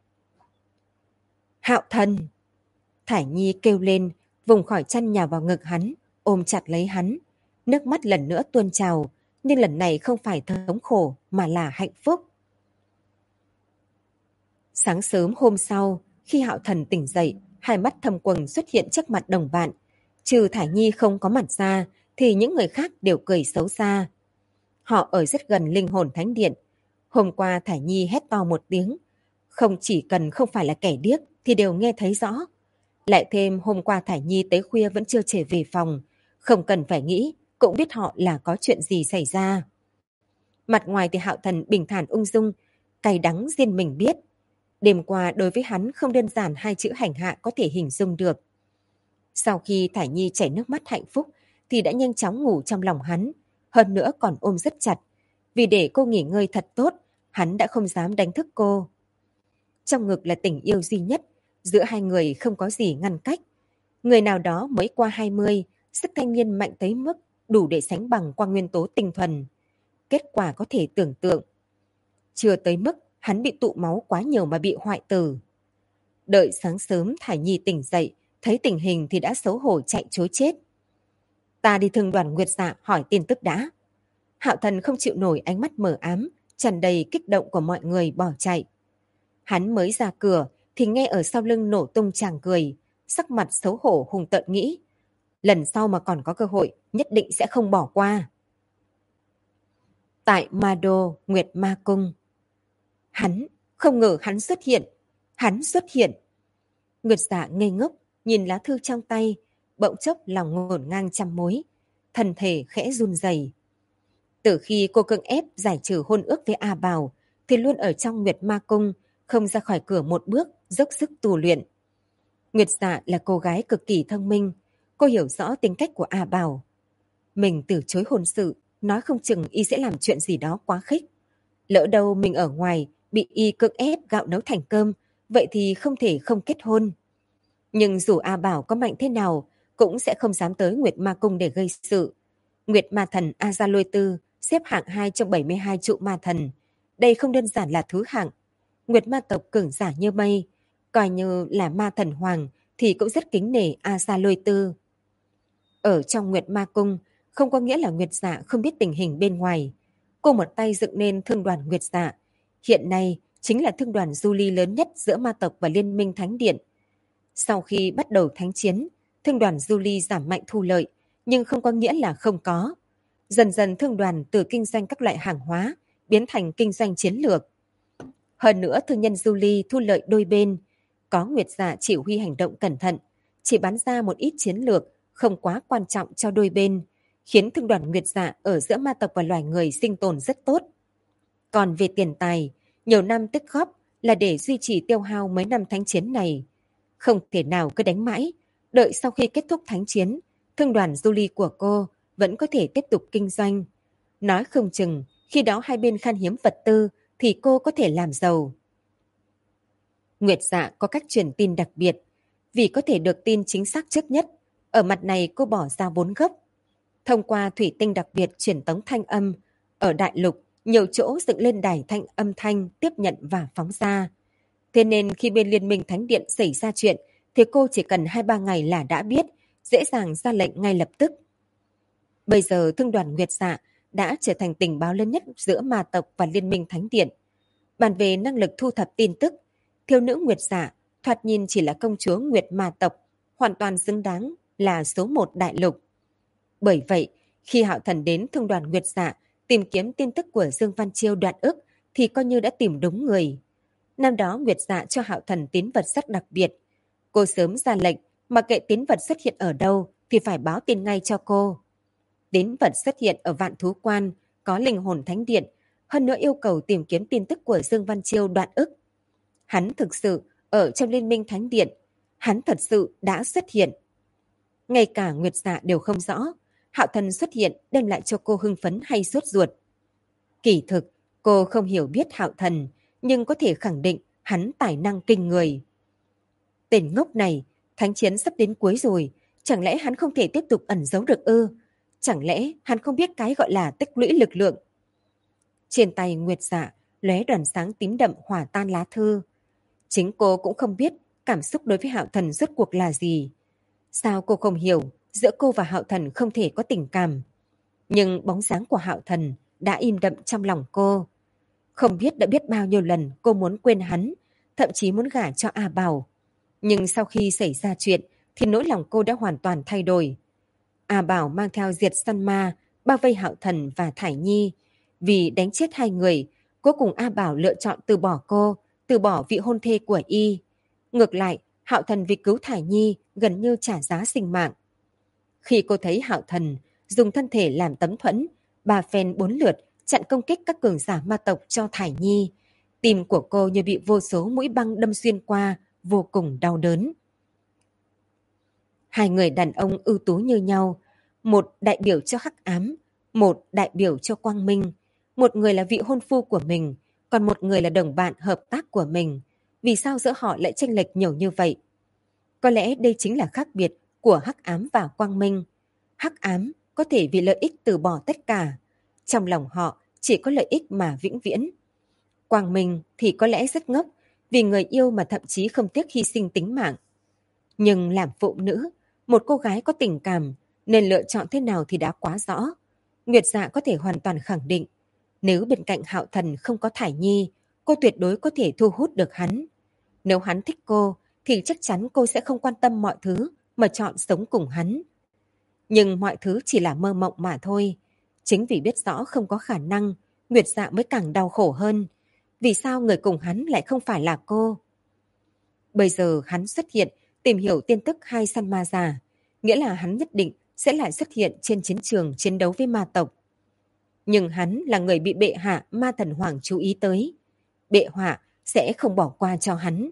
Hạo Thần! Thải Nhi kêu lên, vùng khỏi chăn nhào vào ngực hắn, ôm chặt lấy hắn. Nước mắt lần nữa tuôn trào, nhưng lần này không phải thống khổ mà là hạnh phúc. Sáng sớm hôm sau, khi Hạo Thần tỉnh dậy, hai mắt thâm quầng xuất hiện trước mặt đồng bạn. Trừ Thải Nhi không có mặt ra, thì những người khác đều cười xấu xa. Họ ở rất gần linh hồn thánh điện. Hôm qua Thải Nhi hét to một tiếng. Không chỉ cần không phải là kẻ điếc thì đều nghe thấy rõ. Lại thêm hôm qua Thải Nhi tới khuya vẫn chưa trở về phòng. Không cần phải nghĩ, cũng biết họ là có chuyện gì xảy ra. Mặt ngoài thì Hạo Thần bình thản ung dung, cay đắng riêng mình biết. Đêm qua đối với hắn không đơn giản hai chữ hành hạ có thể hình dung được. Sau khi Thải Nhi chảy nước mắt hạnh phúc thì đã nhanh chóng ngủ trong lòng hắn, hơn nữa còn ôm rất chặt. Vì để cô nghỉ ngơi thật tốt, hắn đã không dám đánh thức cô. Trong ngực là tình yêu duy nhất, giữa hai người không có gì ngăn cách. Người nào đó mới qua 20, sức thanh niên mạnh tới mức đủ để sánh bằng qua nguyên tố tinh thuần. Kết quả có thể tưởng tượng. Chưa tới mức hắn bị tụ máu quá nhiều mà bị hoại tử. Đợi sáng sớm Thải Nhi tỉnh dậy, thấy tình hình thì đã xấu hổ chạy trối chết. Ta đi thương đoàn Nguyệt Dạ hỏi tin tức đã. Hạo Thần không chịu nổi ánh mắt mờ ám, tràn đầy kích động của mọi người bỏ chạy. Hắn mới ra cửa thì nghe ở sau lưng nổ tung tràng cười, sắc mặt xấu hổ hùng tợn nghĩ. Lần sau mà còn có cơ hội, nhất định sẽ không bỏ qua. Tại Ma Đô, Nguyệt Ma Cung. Hắn, không ngờ hắn xuất hiện. Hắn xuất hiện. Nguyệt Dạ ngây ngốc, nhìn lá thư trong tay, bỗng chốc lòng ngổn ngang trăm mối. Thân thể khẽ run rẩy. Từ khi cô cưỡng ép giải trừ hôn ước với A Bảo, thì luôn ở trong Nguyệt Ma Cung, không ra khỏi cửa một bước, dốc sức tu luyện. Nguyệt Dạ là cô gái cực kỳ thông minh, cô hiểu rõ tính cách của A Bảo. Mình từ chối hôn sự, nói không chừng y sẽ làm chuyện gì đó quá khích. Lỡ đâu mình ở ngoài, bị y cưỡng ép gạo nấu thành cơm, vậy thì không thể không kết hôn. Nhưng dù A Bảo có mạnh thế nào, cũng sẽ không dám tới Nguyệt Ma Cung để gây sự. Nguyệt Ma Thần Azalôi xếp hạng 2 trong 72 trụ ma thần. Đây không đơn giản là thứ hạng. Nguyệt Ma tộc cường giả như mây, coi như là ma thần hoàng thì cũng rất kính nể Azalôi. Ở trong Nguyệt Ma Cung, không có nghĩa là Nguyệt Dạ không biết tình hình bên ngoài. Cô một tay dựng nên thương đoàn Nguyệt Dạ. Hiện nay chính là thương đoàn du ly lớn nhất giữa ma tộc và Liên minh Thánh Điện. Sau khi bắt đầu thánh chiến, thương đoàn du ly giảm mạnh thu lợi, nhưng không có nghĩa là không có. Dần dần thương đoàn từ kinh doanh các loại hàng hóa biến thành kinh doanh chiến lược. Hơn nữa thương nhân du ly thu lợi đôi bên. Có Nguyệt Dạ chỉ huy hành động cẩn thận, chỉ bán ra một ít chiến lược không quá quan trọng cho đôi bên, khiến thương đoàn Nguyệt Dạ ở giữa ma tộc và loài người sinh tồn rất tốt. Còn về tiền tài, nhiều năm tích góp là để duy trì tiêu hao mấy năm thánh chiến này. Không thể nào cứ đánh mãi, đợi sau khi kết thúc thánh chiến, thương đoàn du ly của cô vẫn có thể tiếp tục kinh doanh. Nói không chừng, khi đó hai bên khan hiếm vật tư thì cô có thể làm giàu. Nguyệt Dạ có cách truyền tin đặc biệt, vì có thể được tin chính xác trước nhất. Ở mặt này cô bỏ ra 4 gốc. Thông qua thủy tinh đặc biệt truyền tống thanh âm, ở đại lục, nhiều chỗ dựng lên đài thanh âm thanh tiếp nhận và phóng ra. Thế nên khi bên Liên minh Thánh Điện xảy ra chuyện, thì cô chỉ cần 2-3 ngày là đã biết, dễ dàng ra lệnh ngay lập tức. Bây giờ thương đoàn Nguyệt Dạ đã trở thành tình báo lớn nhất giữa ma tộc và Liên minh Thánh Điện. Bàn về năng lực thu thập tin tức, thiếu nữ Nguyệt Dạ thoạt nhìn chỉ là công chúa Nguyệt ma tộc, hoàn toàn xứng đáng là số 1 đại lục. Bởi vậy, khi Hạo Thần đến thương đoàn Nguyệt Dạ Tìm kiếm tin tức của Dương Văn Chiêu Đoạn Ức thì coi như đã tìm đúng người. Năm đó Nguyệt Dạ cho Hạo Thần tín vật rất đặc biệt. Cô sớm ra lệnh, mà kệ tín vật xuất hiện ở đâu thì phải báo tin ngay cho cô. Tín vật xuất hiện ở Vạn Thú Quan, có linh hồn thánh điện, hơn nữa yêu cầu tìm kiếm tin tức của Dương Văn Chiêu Đoạn Ức. Hắn thực sự ở trong Liên minh Thánh Điện, hắn thật sự đã xuất hiện. Ngay cả Nguyệt Dạ đều không rõ, Hạo Thần xuất hiện đem lại cho cô hưng phấn hay sốt ruột. Kỳ thực, cô không hiểu biết Hạo Thần, nhưng có thể khẳng định hắn tài năng kinh người. Tên ngốc này, thánh chiến sắp đến cuối rồi, chẳng lẽ hắn không thể tiếp tục ẩn giấu được ư? Chẳng lẽ hắn không biết cái gọi là tích lũy lực lượng? Trên tay Nguyệt Dạ lóe đoàn sáng tím đậm hòa tan lá thư. Chính cô cũng không biết cảm xúc đối với Hạo Thần rốt cuộc là gì. Sao cô không hiểu giữa cô và Hạo Thần không thể có tình cảm? Nhưng bóng dáng của Hạo Thần đã in đậm trong lòng cô. Không biết đã biết bao nhiêu lần cô muốn quên hắn, thậm chí muốn gả cho A Bảo. Nhưng sau khi xảy ra chuyện thì nỗi lòng cô đã hoàn toàn thay đổi. A Bảo mang theo diệt săn ma, bao vây Hạo Thần và Thải Nhi. Vì đánh chết hai người, cuối cùng A Bảo lựa chọn từ bỏ cô, từ bỏ vị hôn thê của y. Ngược lại, Hạo Thần vì cứu Thải Nhi gần như trả giá sinh mạng. Khi cô thấy Hạo Thần dùng thân thể làm tấm thuẫn, 3 phen 4 lượt chặn công kích các cường giả ma tộc cho Thải Nhi, tim của cô như bị vô số mũi băng đâm xuyên qua, vô cùng đau đớn. Hai người đàn ông ưu tú như nhau, một đại biểu cho hắc ám, một đại biểu cho quang minh. Một người là vị hôn phu của mình, còn một người là đồng bạn hợp tác của mình. Vì sao giữa họ lại chênh lệch nhiều như vậy? Có lẽ đây chính là khác biệt của hắc ám và quang minh. Hắc ám có thể vì lợi ích từ bỏ tất cả. Trong lòng họ chỉ có lợi ích mà vĩnh viễn. Quang minh thì có lẽ rất ngốc, vì người yêu mà thậm chí không tiếc hy sinh tính mạng. Nhưng làm phụ nữ, một cô gái có tình cảm, nên lựa chọn thế nào thì đã quá rõ. Nguyệt Dạ có thể hoàn toàn khẳng định, nếu bên cạnh Hạo Thần không có Thải Nhi, cô tuyệt đối có thể thu hút được hắn. Nếu hắn thích cô, thì chắc chắn cô sẽ không quan tâm mọi thứ mà chọn sống cùng hắn. Nhưng mọi thứ chỉ là mơ mộng mà thôi. Chính vì biết rõ không có khả năng, Nguyệt Dạ mới càng đau khổ hơn. Vì sao người cùng hắn lại không phải là cô? Bây giờ hắn xuất hiện, tìm hiểu tin tức hai săn ma già, nghĩa là hắn nhất định sẽ lại xuất hiện trên chiến trường chiến đấu với ma tộc. Nhưng hắn là người bị bệ hạ ma thần hoàng chú ý tới. Bệ hạ sẽ không bỏ qua cho hắn.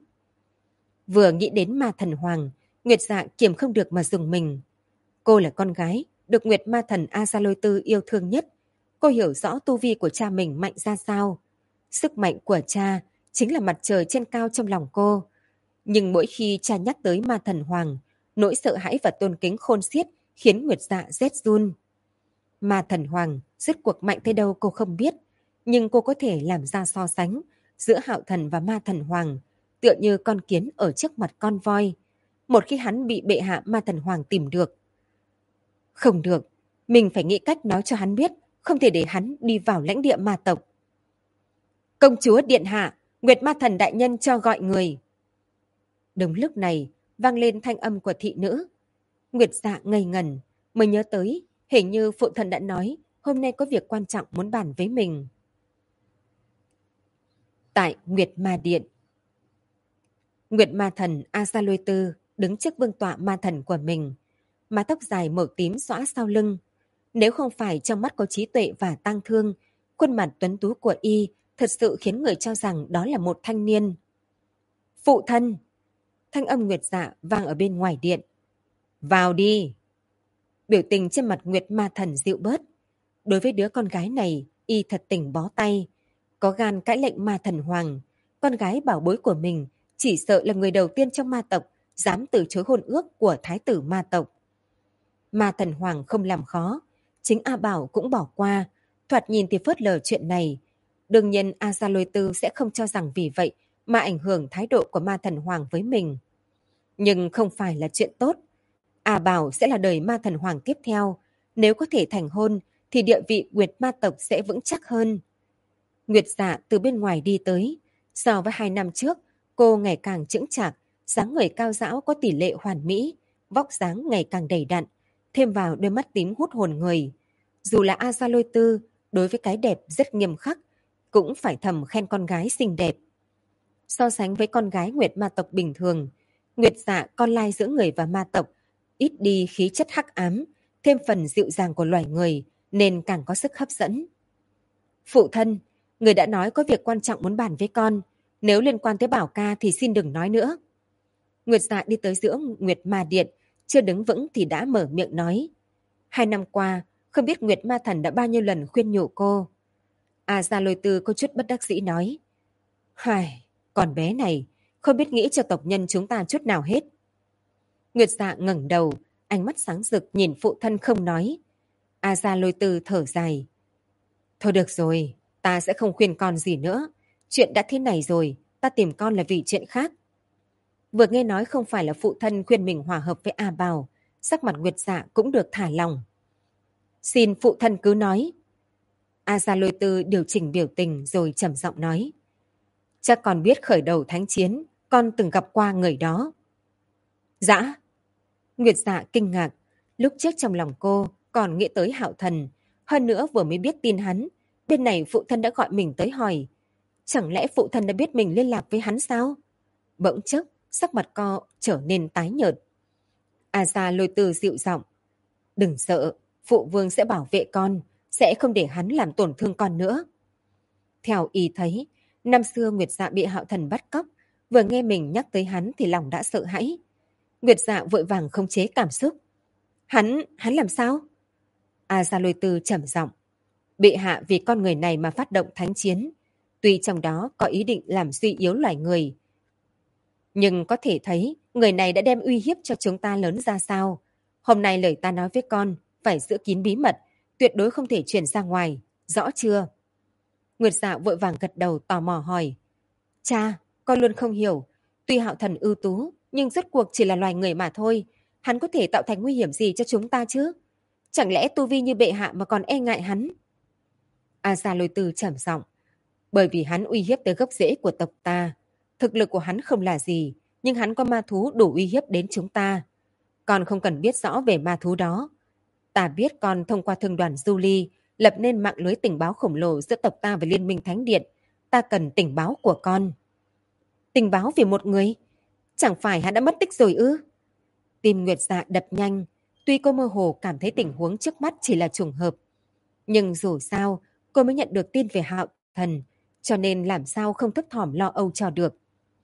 Vừa nghĩ đến ma thần hoàng, Nguyệt Dạ kiềm không được mà dùng mình. Cô là con gái, được Nguyệt ma thần Azalôi Tư yêu thương nhất. Cô hiểu rõ tu vi của cha mình mạnh ra sao. Sức mạnh của cha chính là mặt trời trên cao trong lòng cô. Nhưng mỗi khi cha nhắc tới ma thần hoàng, nỗi sợ hãi và tôn kính khôn xiết khiến Nguyệt Dạ rét run. Ma thần hoàng rốt cuộc mạnh tới đâu cô không biết, nhưng cô có thể làm ra so sánh giữa Hạo Thần và ma thần hoàng, tựa như con kiến ở trước mặt con voi. Một khi hắn bị bệ hạ ma thần hoàng tìm được. Không được, mình phải nghĩ cách nói cho hắn biết, không thể để hắn đi vào lãnh địa ma tộc. Công chúa điện hạ, Nguyệt ma thần đại nhân cho gọi người. Đúng lúc này, vang lên thanh âm của thị nữ. Nguyệt Dạ ngây ngẩn, mới nhớ tới, hình như phụ thần đã nói hôm nay có việc quan trọng muốn bàn với mình. Tại Nguyệt Ma Điện, Nguyệt ma thần Azalôi Tư đứng trước vương tọa ma thần của mình, mái tóc dài màu tím xõa sau lưng. Nếu không phải trong mắt có trí tuệ và tang thương, khuôn mặt tuấn tú của y thật sự khiến người cho rằng đó là một thanh niên. Phụ thân! Thanh âm Nguyệt Dạ vang ở bên ngoài điện. Vào đi! Biểu tình trên mặt Nguyệt ma thần dịu bớt. Đối với đứa con gái này, y thật tình bó tay. Có gan cãi lệnh ma thần hoàng. Con gái bảo bối của mình chỉ sợ là người đầu tiên trong ma tộc dám từ chối hôn ước của thái tử ma tộc. Ma thần hoàng không làm khó. Chính A Bảo cũng bỏ qua. Thoạt nhìn thì phớt lờ chuyện này. Đương nhiên Azalôi Tư sẽ không cho rằng vì vậy mà ảnh hưởng thái độ của ma thần hoàng với mình. Nhưng không phải là chuyện tốt. A Bảo sẽ là đời ma thần hoàng tiếp theo. Nếu có thể thành hôn thì địa vị Nguyệt ma tộc sẽ vững chắc hơn. Nguyệt Dạ từ bên ngoài đi tới. So với 2 năm trước, cô ngày càng chững chạc, dáng người cao rão có tỷ lệ hoàn mỹ, vóc dáng ngày càng đầy đặn, thêm vào đôi mắt tím hút hồn người. Dù là Azalôi Tư, đối với cái đẹp rất nghiêm khắc, cũng phải thầm khen con gái xinh đẹp. So sánh với con gái Nguyệt ma tộc bình thường, Nguyệt Dạ con lai giữa người và ma tộc, ít đi khí chất hắc ám, thêm phần dịu dàng của loài người nên càng có sức hấp dẫn. Phụ thân, người đã nói có việc quan trọng muốn bàn với con, nếu liên quan tới Bảo ca thì xin đừng nói nữa. Nguyệt Dạ đi tới giữa Nguyệt Ma Điện, chưa đứng vững thì đã mở miệng nói. 2 năm qua, không biết Nguyệt Ma Thần đã bao nhiêu lần khuyên nhủ cô. Gia Lôi Tư có chút bất đắc dĩ nói. Hài, con bé này, không biết nghĩ cho tộc nhân chúng ta chút nào hết. Nguyệt Dạ ngẩng đầu, ánh mắt sáng rực nhìn phụ thân không nói. Gia Lôi Tư thở dài. Thôi được rồi, ta sẽ không khuyên con gì nữa. Chuyện đã thế này rồi, ta tìm con là vì chuyện khác. Vừa nghe nói không phải là phụ thân khuyên mình hòa hợp với A Bào, sắc mặt Nguyệt Dạ cũng được thả lỏng. Xin phụ thân cứ nói. Gia Lôi Tư điều chỉnh biểu tình rồi trầm giọng nói. Chắc con biết khởi đầu thánh chiến, con từng gặp qua người đó. Dạ. Nguyệt Dạ kinh ngạc, lúc trước trong lòng cô còn nghĩ tới Hạo Thần, hơn nữa vừa mới biết tin hắn, bên này phụ thân đã gọi mình tới hỏi. Chẳng lẽ phụ thân đã biết mình liên lạc với hắn sao? Bỗng chốc, sắc mặt cô trở nên tái nhợt. Gia Lôi Tư dịu giọng. Đừng sợ, phụ vương sẽ bảo vệ con, sẽ không để hắn làm tổn thương con nữa. Theo y thấy, năm xưa Nguyệt Dạ bị Hạo Thần bắt cóc, vừa nghe mình nhắc tới hắn thì lòng đã sợ hãi. Nguyệt Dạ vội vàng khống chế cảm xúc. Hắn làm sao? Gia Lôi Tư trầm giọng. Bệ hạ vì con người này mà phát động thánh chiến, tuy trong đó có ý định làm suy yếu loài người. Nhưng có thể thấy người này đã đem uy hiếp cho chúng ta lớn ra sao. Hôm nay lời ta nói với con phải giữ kín bí mật, tuyệt đối không thể truyền ra ngoài, rõ chưa? Nguyệt Dạ vội vàng gật đầu tò mò hỏi. Cha, con luôn không hiểu, tuy Hạo Thần ưu tú, nhưng rốt cuộc chỉ là loài người mà thôi. Hắn có thể tạo thành nguy hiểm gì cho chúng ta chứ? Chẳng lẽ tu vi như bệ hạ mà còn e ngại hắn? Gia Lôi Tư trầm giọng. Bởi vì hắn uy hiếp tới gốc rễ của tộc ta. Thực lực của hắn không là gì, nhưng hắn có ma thú đủ uy hiếp đến chúng ta. Con không cần biết rõ về ma thú đó. Ta biết con thông qua thương đoàn Julie lập nên mạng lưới tình báo khổng lồ giữa tộc ta và Liên minh Thánh Điện. Ta cần tình báo của con. Tình báo về một người? Chẳng phải hắn đã mất tích rồi ư? Tim Nguyệt Dạ đập nhanh. Tuy cô mơ hồ cảm thấy tình huống trước mắt chỉ là trùng hợp. Nhưng dù sao, cô mới nhận được tin về Hạo Thần, cho nên làm sao không thấp thỏm lo âu cho được.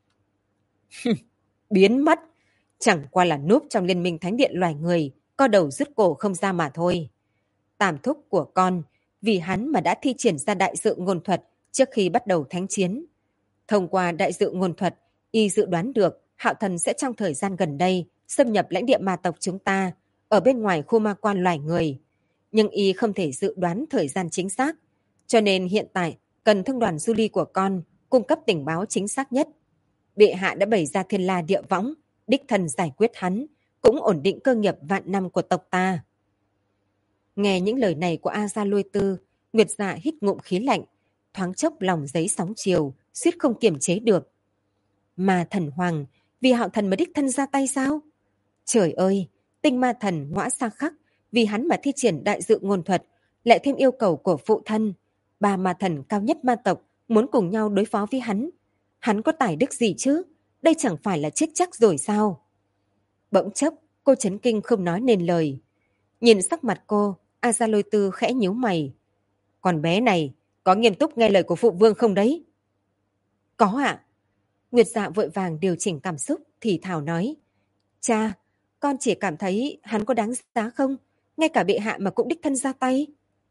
Biến mất, chẳng qua là núp trong Liên minh Thánh Điện loài người, có đầu rứt cổ không ra mà thôi. Tam thúc của con, vì hắn mà đã thi triển ra đại dự ngôn thuật trước khi bắt đầu thánh chiến. Thông qua đại dự ngôn thuật, y dự đoán được Hạo Thần sẽ trong thời gian gần đây xâm nhập lãnh địa ma tộc chúng ta, ở bên ngoài khu ma quan loài người. Nhưng y không thể dự đoán thời gian chính xác, cho nên hiện tại cần thương đoàn Julie của con cung cấp tình báo chính xác nhất. Bệ hạ đã bày ra thiên la địa võng, đích thân giải quyết hắn, cũng ổn định cơ nghiệp vạn năm của tộc ta. Nghe những lời này của Gia Lôi Tư, Nguyệt Dạ hít ngụm khí lạnh, thoáng chốc lòng giấy sóng chiều, suýt không kiềm chế được. Mà thần hoàng, vì Hạo Thần mà đích thân ra tay sao? Trời ơi, tinh ma thần ngõa xa khắc, vì hắn mà thi triển đại dự ngôn thuật, lại thêm yêu cầu của phụ thân. Ba ma thần cao nhất ma tộc muốn cùng nhau đối phó với hắn. Hắn có tài đức gì chứ? Đây chẳng phải là chết chắc rồi sao? Bỗng chốc, cô chấn kinh không nói nên lời. Nhìn sắc mặt cô, Gia Lôi Tư khẽ nhíu mày. Con bé này, có nghiêm túc nghe lời của phụ vương không đấy? Có ạ. Nguyệt Dạ vội vàng điều chỉnh cảm xúc, thì thào nói. Cha, con chỉ cảm thấy hắn có đáng giá không? Ngay cả bệ hạ mà cũng đích thân ra tay.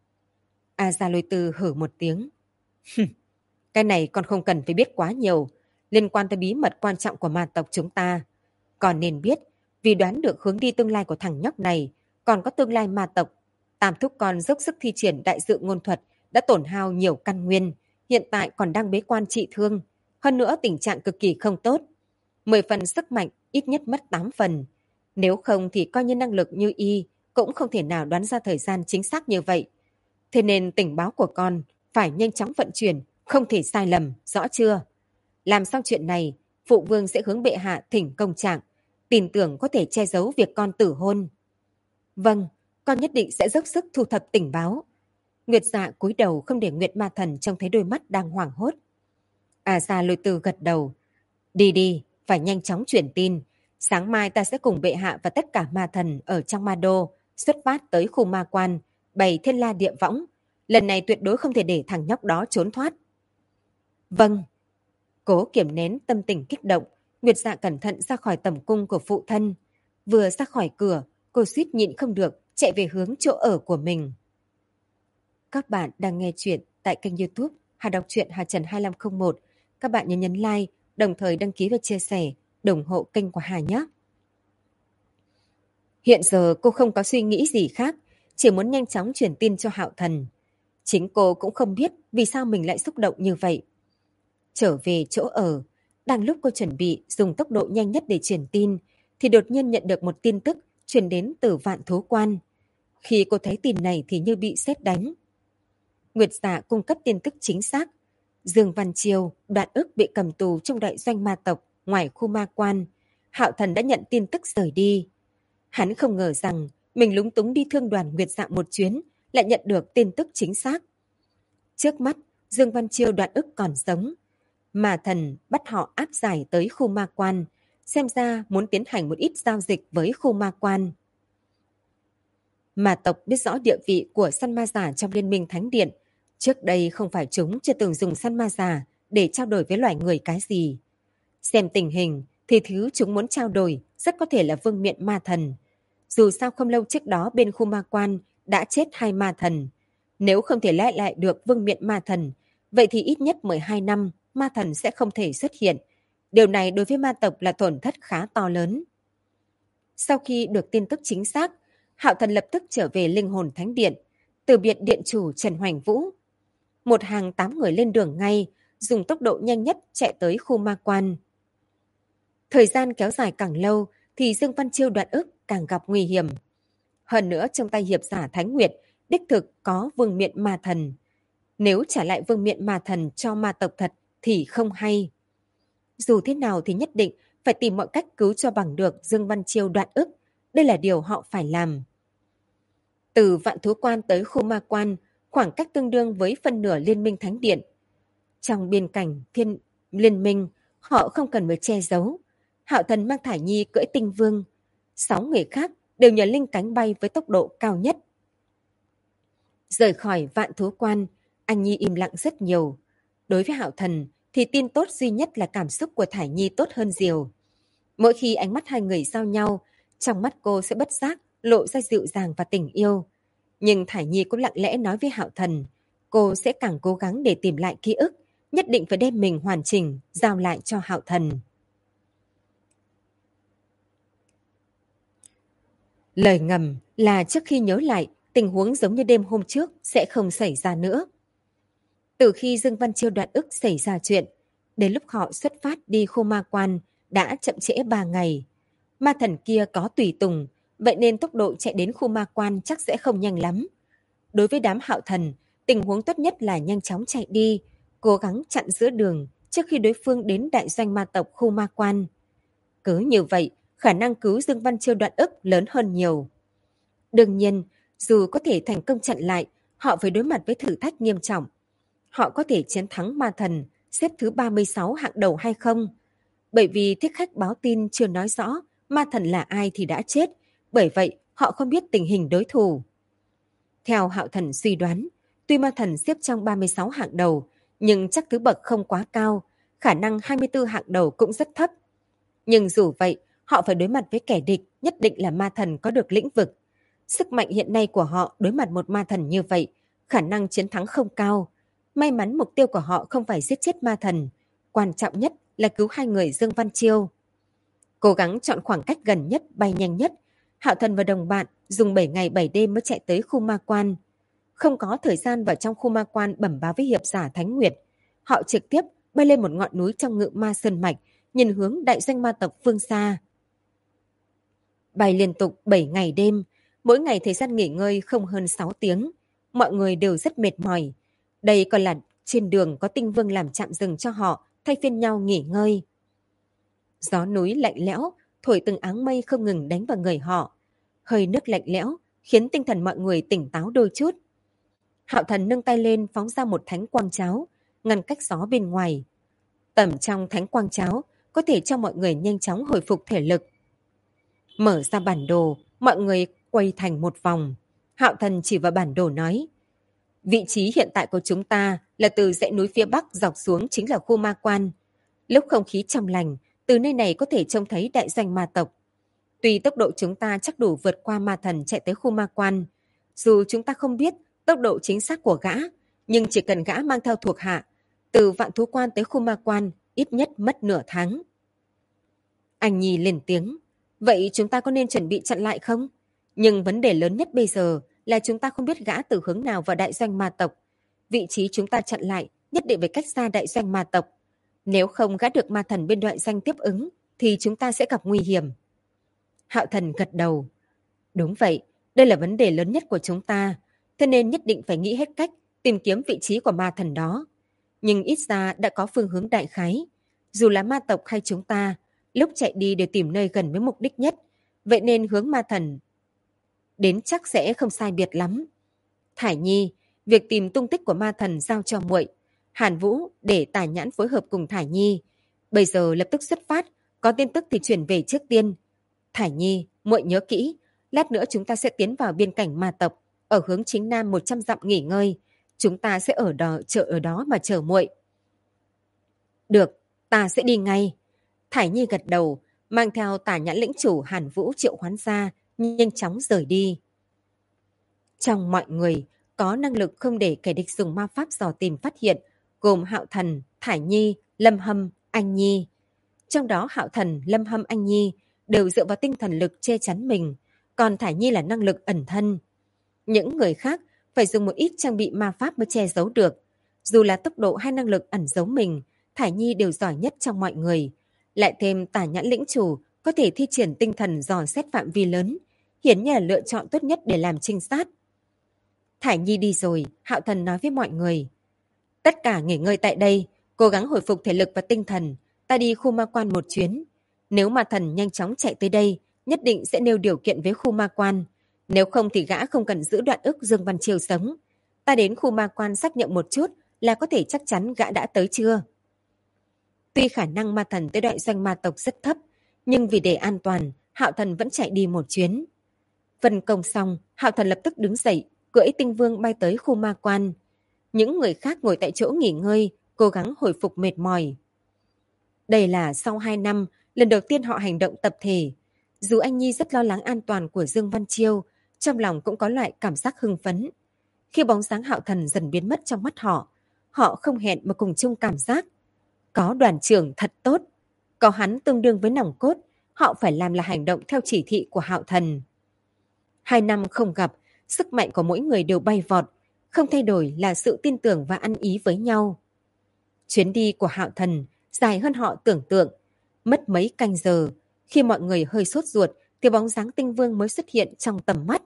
Gia Lôi Tư hử một tiếng. Cái này con không cần phải biết quá nhiều, liên quan tới bí mật quan trọng của ma tộc chúng ta. Còn nên biết, vì đoán được hướng đi tương lai của thằng nhóc này, còn có tương lai ma tộc. Tam thúc con dốc sức thi triển đại dự ngôn thuật đã tổn hao nhiều căn nguyên, hiện tại còn đang bế quan trị thương. Hơn nữa tình trạng cực kỳ không tốt. 10 phần sức mạnh, ít nhất mất 8 phần. Nếu không thì coi như năng lực như y, cũng không thể nào đoán ra thời gian chính xác như vậy. Thế nên tình báo của con phải nhanh chóng vận chuyển, không thể sai lầm, rõ chưa? Làm xong chuyện này, phụ vương sẽ hướng bệ hạ thỉnh công trạng, tin tưởng có thể che giấu việc con tử hôn. Vâng, con nhất định sẽ dốc sức thu thập tình báo. Nguyệt Dạ cúi đầu không để Nguyệt Ma Thần trông thấy đôi mắt đang hoảng hốt. Già Lôi Tư gật đầu. Đi đi, phải nhanh chóng truyền tin. Sáng mai ta sẽ cùng bệ hạ và tất cả ma thần ở trong ma đô xuất phát tới khu ma quan, bày thiên la địa võng. Lần này tuyệt đối không thể để thằng nhóc đó trốn thoát. Vâng. Cố kiềm nén tâm tình kích động, Nguyệt Dạ cẩn thận ra khỏi tầm cung của phụ thân. Vừa ra khỏi cửa, cô suýt nhịn không được, chạy về hướng chỗ ở của mình. Các bạn đang nghe chuyện tại kênh YouTube Hà Đọc truyện Hà Trần 2501. Các bạn nhấn like, đồng thời đăng ký và chia sẻ, ủng hộ kênh của Hà nhé. Hiện giờ cô không có suy nghĩ gì khác, chỉ muốn nhanh chóng truyền tin cho Hạo Thần. Chính cô cũng không biết vì sao mình lại xúc động như vậy. Trở về chỗ ở, đang lúc cô chuẩn bị dùng tốc độ nhanh nhất để truyền tin, thì đột nhiên nhận được một tin tức truyền đến từ Vạn Thú Quan. Khi cô thấy tin này thì như bị sét đánh. Nguyệt Dạ cung cấp tin tức chính xác. Dương Văn Chiêu, Đoạn Ức bị cầm tù trong đại doanh ma tộc ngoài khu ma quan. Hạo Thần đã nhận tin tức rời đi. Hắn không ngờ rằng mình lúng túng đi thương đoàn Nguyệt Dạ một chuyến, lại nhận được tin tức chính xác. Trước mắt, Dương Văn Chiêu, Đoạn Ức còn sống. Ma thần bắt họ áp giải tới khu ma quan, xem ra muốn tiến hành một ít giao dịch với khu ma quan. Ma tộc biết rõ địa vị của săn ma giả trong Liên minh Thánh Điện. Trước đây không phải chúng chưa từng dùng săn ma giả để trao đổi với loài người cái gì. Xem tình hình thì thứ chúng muốn trao đổi rất có thể là vương miện ma thần. Dù sao không lâu trước đó bên khu ma quan đã chết 2 ma thần. Nếu không thể lại được vương miện ma thần, vậy thì ít nhất 12 năm ma thần sẽ không thể xuất hiện. Điều này đối với ma tộc là tổn thất khá to lớn. Sau khi được tin tức chính xác, Hạo Thần lập tức trở về Linh Hồn Thánh Điện, từ biệt điện chủ Trần Hoành Vũ. Một hàng 8 người lên đường ngay, dùng tốc độ nhanh nhất chạy tới khu ma quan. Thời gian kéo dài càng lâu thì Dương Văn Chiêu, Đoạn Ức càng gặp nguy hiểm. Hơn nữa trong tay hiệp giả Thánh Nguyệt, đích thực có vương miện ma thần. Nếu trả lại vương miện ma thần cho ma tộc thật thì không hay. Dù thế nào thì nhất định phải tìm mọi cách cứu cho bằng được Dương Văn Chiêu, Đoạn Ức. Đây là điều họ phải làm. Từ Vạn Thú Quan tới khu ma quan, khoảng cách tương đương với phân nửa Liên minh Thánh Điện. Trong biên cảnh thiên liên minh, họ không cần phải che giấu. Hạo Thần mang Thải Nhi cưỡi Tinh Vương. 6 người khác đều nhờ linh cánh bay với tốc độ cao nhất. Rời khỏi Vạn Thú Quan, anh Nhi im lặng rất nhiều. Đối với Hạo Thần thì tin tốt duy nhất là cảm xúc của Thải Nhi tốt hơn Diều. Mỗi khi ánh mắt hai người giao nhau, trong mắt cô sẽ bất giác lộ ra dịu dàng và tình yêu. Nhưng Thải Nhi cũng lặng lẽ nói với Hạo Thần, cô sẽ càng cố gắng để tìm lại ký ức, nhất định phải đem mình hoàn chỉnh, giao lại cho Hạo Thần. Lời ngầm là trước khi nhớ lại, tình huống giống như đêm hôm trước sẽ không xảy ra nữa. Từ khi Dương Văn Chiêu, Đoạn Ức xảy ra chuyện, đến lúc họ xuất phát đi khu ma quan đã chậm trễ 3 ngày. Ma thần kia có tùy tùng, vậy nên tốc độ chạy đến khu ma quan chắc sẽ không nhanh lắm. Đối với đám Hạo Thần, tình huống tốt nhất là nhanh chóng chạy đi, cố gắng chặn giữa đường trước khi đối phương đến đại doanh ma tộc khu ma quan. Cứ như vậy, khả năng cứu Dương Văn Chiêu, Đoạn Ức lớn hơn nhiều. Đương nhiên, dù có thể thành công chặn lại, họ phải đối mặt với thử thách nghiêm trọng. Họ có thể chiến thắng ma thần, xếp thứ 36 hạng đầu hay không? Bởi vì thích khách báo tin chưa nói rõ ma thần là ai thì đã chết, bởi vậy họ không biết tình hình đối thủ. Theo Hạo Thần suy đoán, tuy ma thần xếp trong 36 hạng đầu, nhưng chắc thứ bậc không quá cao, khả năng 24 hạng đầu cũng rất thấp. Nhưng dù vậy, họ phải đối mặt với kẻ địch, nhất định là ma thần có được lĩnh vực. Sức mạnh hiện nay của họ đối mặt một ma thần như vậy, khả năng chiến thắng không cao. May mắn mục tiêu của họ không phải giết chết ma thần, quan trọng nhất là cứu hai người Dương Văn Chiêu. Cố gắng chọn khoảng cách gần nhất, bay nhanh nhất, Hạo Thần và đồng bạn dùng 7 ngày 7 đêm mới chạy tới khu ma quan. Không có thời gian vào trong khu ma quan bẩm báo với hiệp giả Thánh Nguyệt. Họ trực tiếp bay lên một ngọn núi trong Ngự Ma Sơn Mạch, nhìn hướng đại doanh ma tộc phương xa. Bay liên tục 7 ngày đêm, mỗi ngày thời gian nghỉ ngơi không hơn 6 tiếng. Mọi người đều rất mệt mỏi. Đây còn là trên đường có Tinh Vương làm trạm dừng cho họ, thay phiên nhau nghỉ ngơi. Gió núi lạnh lẽo, thổi từng áng mây không ngừng đánh vào người họ. Hơi nước lạnh lẽo khiến tinh thần mọi người tỉnh táo đôi chút. Hạo Thần nâng tay lên phóng ra một thánh quang cháo, ngăn cách gió bên ngoài. Tầm trong thánh quang cháo có thể cho mọi người nhanh chóng hồi phục thể lực. Mở ra bản đồ, mọi người quay thành một vòng. Hạo Thần chỉ vào bản đồ nói, vị trí hiện tại của chúng ta là từ dãy núi phía bắc dọc xuống chính là khu ma quan. Lúc không khí trong lành, từ nơi này có thể trông thấy đại doanh ma tộc. Tuy tốc độ chúng ta chắc đủ vượt qua ma thần chạy tới khu ma quan, dù chúng ta không biết tốc độ chính xác của gã, nhưng chỉ cần gã mang theo thuộc hạ, từ vạn thú quan tới khu ma quan ít nhất mất nửa tháng. Anh Nhi lên tiếng, vậy chúng ta có nên chuẩn bị chặn lại không? Nhưng vấn đề lớn nhất bây giờ là chúng ta không biết gã từ hướng nào vào đại doanh ma tộc. Vị trí chúng ta chặn lại nhất định phải cách xa đại doanh ma tộc. Nếu không gã được ma thần bên đại doanh tiếp ứng, thì chúng ta sẽ gặp nguy hiểm. Hạo Thần gật đầu. Đúng vậy, đây là vấn đề lớn nhất của chúng ta, thế nên nhất định phải nghĩ hết cách tìm kiếm vị trí của ma thần đó. Nhưng ít ra đã có phương hướng đại khái. Dù là ma tộc hay chúng ta, lúc chạy đi đều tìm nơi gần với mục đích nhất, vậy nên hướng ma thần đến chắc sẽ không sai biệt lắm. Thải Nhi, việc tìm tung tích của ma thần giao cho muội. Hàn Vũ để Tả Nhãn phối hợp cùng Thải Nhi. Bây giờ lập tức xuất phát, có tin tức thì chuyển về trước tiên. Thải Nhi, muội nhớ kỹ, lát nữa chúng ta sẽ tiến vào biên cảnh ma tộc, ở hướng chính nam 100 dặm nghỉ ngơi. Chúng ta sẽ ở đó mà chờ muội. Được, ta sẽ đi ngay. Thải Nhi gật đầu, mang theo Tả Nhãn lĩnh chủ Hàn Vũ triệu hoán ra, nhanh chóng rời đi. Trong mọi người, có năng lực không để kẻ địch dùng ma pháp dò tìm phát hiện, gồm Hạo Thần, Thải Nhi, Lâm Hâm, Anh Nhi. Trong đó Hạo Thần, Lâm Hâm, Anh Nhi đều dựa vào tinh thần lực che chắn mình, còn Thải Nhi là năng lực ẩn thân. Những người khác phải dùng một ít trang bị ma pháp mới che giấu được. Dù là tốc độ hay năng lực ẩn giấu mình, Thải Nhi đều giỏi nhất trong mọi người. Lại thêm Tả Nhãn lĩnh chủ có thể thi triển tinh thần dò xét phạm vi lớn, hiển nhiên là lựa chọn tốt nhất để làm trinh sát. Thải Nhi đi rồi, Hạo Thần nói với mọi người. Tất cả nghỉ ngơi tại đây, cố gắng hồi phục thể lực và tinh thần. Ta đi khu ma quan một chuyến. Nếu ma thần nhanh chóng chạy tới đây, nhất định sẽ nêu điều kiện với khu ma quan. Nếu không thì gã không cần giữ đoạn ức Dương Văn Chiêu sống. Ta đến khu ma quan xác nhận một chút là có thể chắc chắn gã đã tới chưa. Tuy khả năng ma thần tới đại doanh ma tộc rất thấp, nhưng vì để an toàn, Hạo Thần vẫn chạy đi một chuyến. Phân công xong, Hạo Thần lập tức đứng dậy, cưỡi tinh vương bay tới khu ma quan. Những người khác ngồi tại chỗ nghỉ ngơi, cố gắng hồi phục mệt mỏi. Đây là sau 2 năm, lần đầu tiên họ hành động tập thể. Dù anh Nhi rất lo lắng an toàn của Dương Văn Chiêu, trong lòng cũng có loại cảm giác hưng phấn. Khi bóng dáng Hạo Thần dần biến mất trong mắt họ không hẹn mà cùng chung cảm giác. Có đoàn trưởng thật tốt, có hắn tương đương với nòng cốt, họ phải làm là hành động theo chỉ thị của Hạo Thần. 2 năm không gặp, sức mạnh của mỗi người đều bay vọt, không thay đổi là sự tin tưởng và ăn ý với nhau. Chuyến đi của Hạo Thần dài hơn họ tưởng tượng, mất mấy canh giờ, khi mọi người hơi sốt ruột thì bóng dáng Tinh Vương mới xuất hiện trong tầm mắt.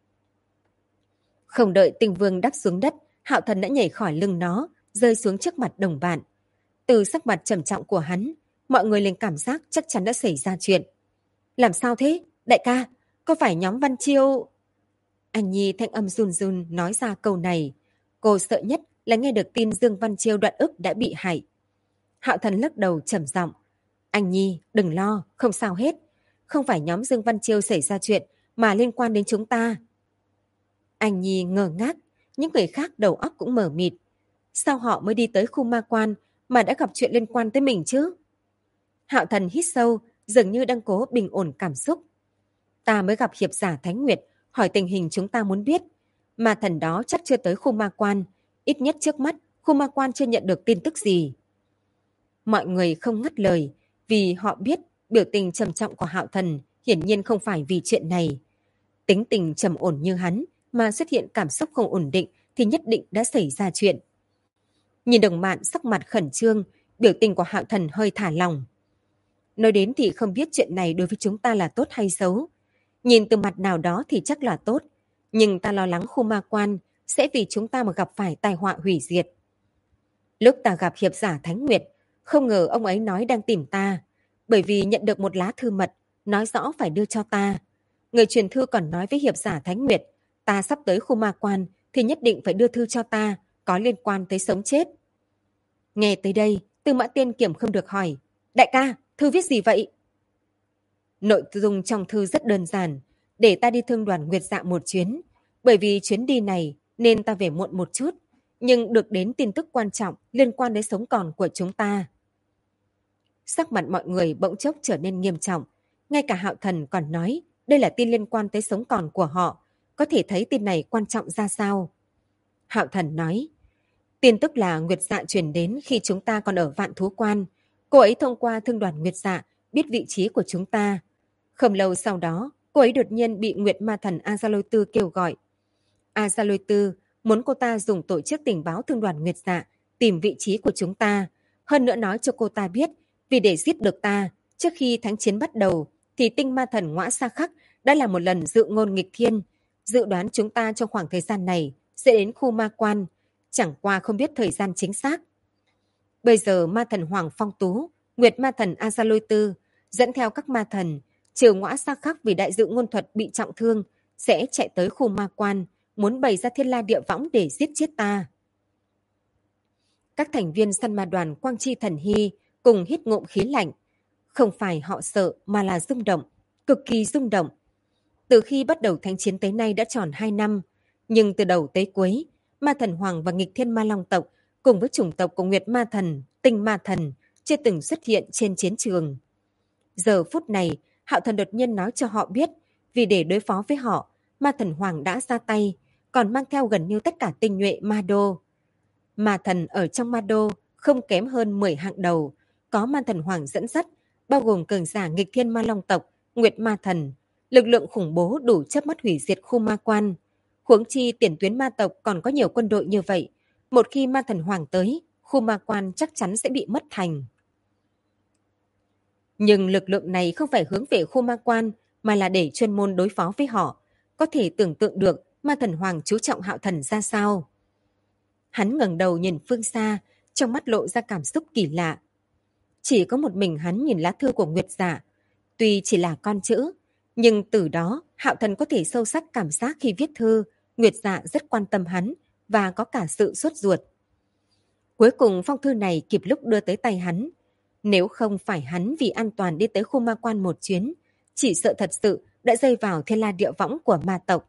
Không đợi Tinh Vương đáp xuống đất, Hạo Thần đã nhảy khỏi lưng nó, rơi xuống trước mặt đồng bạn. Từ sắc mặt trầm trọng của hắn, mọi người liền cảm giác chắc chắn đã xảy ra chuyện. Làm sao thế? Đại ca, có phải nhóm Văn Chiêu... Anh Nhi thanh âm run run nói ra câu này. Cô sợ nhất là nghe được tin Dương Văn Chiêu đoạn ức đã bị hại. Hạo Thần lắc đầu trầm giọng. Anh Nhi, đừng lo, không sao hết. Không phải nhóm Dương Văn Chiêu xảy ra chuyện mà liên quan đến chúng ta. Anh Nhi ngơ ngác, những người khác đầu óc cũng mờ mịt. Sao họ mới đi tới khu ma quan mà đã gặp chuyện liên quan tới mình chứ? Hạo Thần hít sâu, dường như đang cố bình ổn cảm xúc. Ta mới gặp hiệp giả Thánh Nguyệt, hỏi tình hình chúng ta muốn biết. Mà thần đó chắc chưa tới khu ma quan, ít nhất trước mắt khu ma quan chưa nhận được tin tức gì. Mọi người không ngắt lời, vì họ biết biểu tình trầm trọng của Hạo Thần hiển nhiên không phải vì chuyện này. Tính tình trầm ổn như hắn mà xuất hiện cảm xúc không ổn định thì nhất định đã xảy ra chuyện. Nhìn đồng bạn sắc mặt khẩn trương, biểu tình của Hạo Thần hơi thả lỏng. Nói đến thì không biết chuyện này đối với chúng ta là tốt hay xấu. Nhìn từ mặt nào đó thì chắc là tốt, nhưng ta lo lắng khu ma quan sẽ vì chúng ta mà gặp phải tai họa hủy diệt. Lúc ta gặp hiệp giả Thánh Nguyệt, không ngờ ông ấy nói đang tìm ta, bởi vì nhận được một lá thư mật, nói rõ phải đưa cho ta. Người truyền thư còn nói với hiệp giả Thánh Nguyệt, ta sắp tới khu ma quan thì nhất định phải đưa thư cho ta, có liên quan tới sống chết. Nghe tới đây, Tư Mã Tiên kiềm không được hỏi, đại ca, thư viết gì vậy? Nội dung trong thư rất đơn giản, để ta đi thương đoàn Nguyệt Dạ một chuyến. Bởi vì chuyến đi này nên ta về muộn một chút, nhưng được đến tin tức quan trọng liên quan đến sống còn của chúng ta. Sắc mặt mọi người bỗng chốc trở nên nghiêm trọng. Ngay cả Hạo Thần còn nói đây là tin liên quan tới sống còn của họ. Có thể thấy tin này quan trọng ra sao. Hạo Thần nói, tin tức là Nguyệt Dạ truyền đến khi chúng ta còn ở Vạn Thú Quan. Cô ấy thông qua thương đoàn Nguyệt Dạ biết vị trí của chúng ta. Không lâu sau đó, cô ấy đột nhiên bị Nguyệt Ma Thần A Gia Lôi Tư kêu gọi. A Gia Lôi Tư muốn cô ta dùng tổ chức tình báo thương đoàn Nguyệt Dạ tìm vị trí của chúng ta. Hơn nữa nói cho cô ta biết, vì để giết được ta, trước khi thánh chiến bắt đầu, thì tinh ma thần Ngõa Sa Khắc đã là một lần dự ngôn nghịch thiên. Dự đoán chúng ta trong khoảng thời gian này sẽ đến khu ma quan, chẳng qua không biết thời gian chính xác. Bây giờ ma thần Hoàng Phong Tú, Nguyệt Ma Thần A Gia Lôi Tư dẫn theo các ma thần, trừ Ngõa Sa Khắc vì đại dự ngôn thuật bị trọng thương, sẽ chạy tới khu ma quan, muốn bày ra thiên la địa võng để giết chết ta. Các thành viên săn ma đoàn Quang Chi Thần Hy cùng hít ngụm khí lạnh. Không phải họ sợ mà là rung động, cực kỳ rung động. Từ khi bắt đầu thánh chiến tới nay đã tròn 2 năm, nhưng từ đầu tới cuối, ma thần Hoàng và nghịch thiên ma long tộc cùng với chủng tộc của Nguyệt Ma Thần, Tinh Ma Thần chưa từng xuất hiện trên chiến trường. Giờ phút này, Hạo Thần đột nhiên nói cho họ biết, vì để đối phó với họ, ma thần Hoàng đã ra tay, còn mang theo gần như tất cả tinh nhuệ ma đô. Ma thần ở trong ma đô không kém hơn 10 hạng đầu, có ma thần Hoàng dẫn dắt, bao gồm cường giả nghịch thiên ma long tộc, Nguyệt Ma Thần, lực lượng khủng bố đủ chớp mắt hủy diệt khu ma quan. Huống chi tiền tuyến ma tộc còn có nhiều quân đội như vậy, một khi ma thần Hoàng tới, khu ma quan chắc chắn sẽ bị mất thành. Nhưng lực lượng này không phải hướng về khu ma quan, mà là để chuyên môn đối phó với họ. Có thể tưởng tượng được ma thần Hoàng chú trọng Hạo Thần ra sao. Hắn ngẩng đầu nhìn phương xa, trong mắt lộ ra cảm xúc kỳ lạ. Chỉ có một mình hắn nhìn lá thư của Nguyệt Dạ. Tuy chỉ là con chữ, nhưng từ đó Hạo Thần có thể sâu sắc cảm giác khi viết thư, Nguyệt Dạ rất quan tâm hắn và có cả sự sốt ruột. Cuối cùng phong thư này kịp lúc đưa tới tay hắn. Nếu không phải hắn vì an toàn đi tới khu ma quan một chuyến, chỉ sợ thật sự đã rơi vào thiên la địa võng của ma tộc.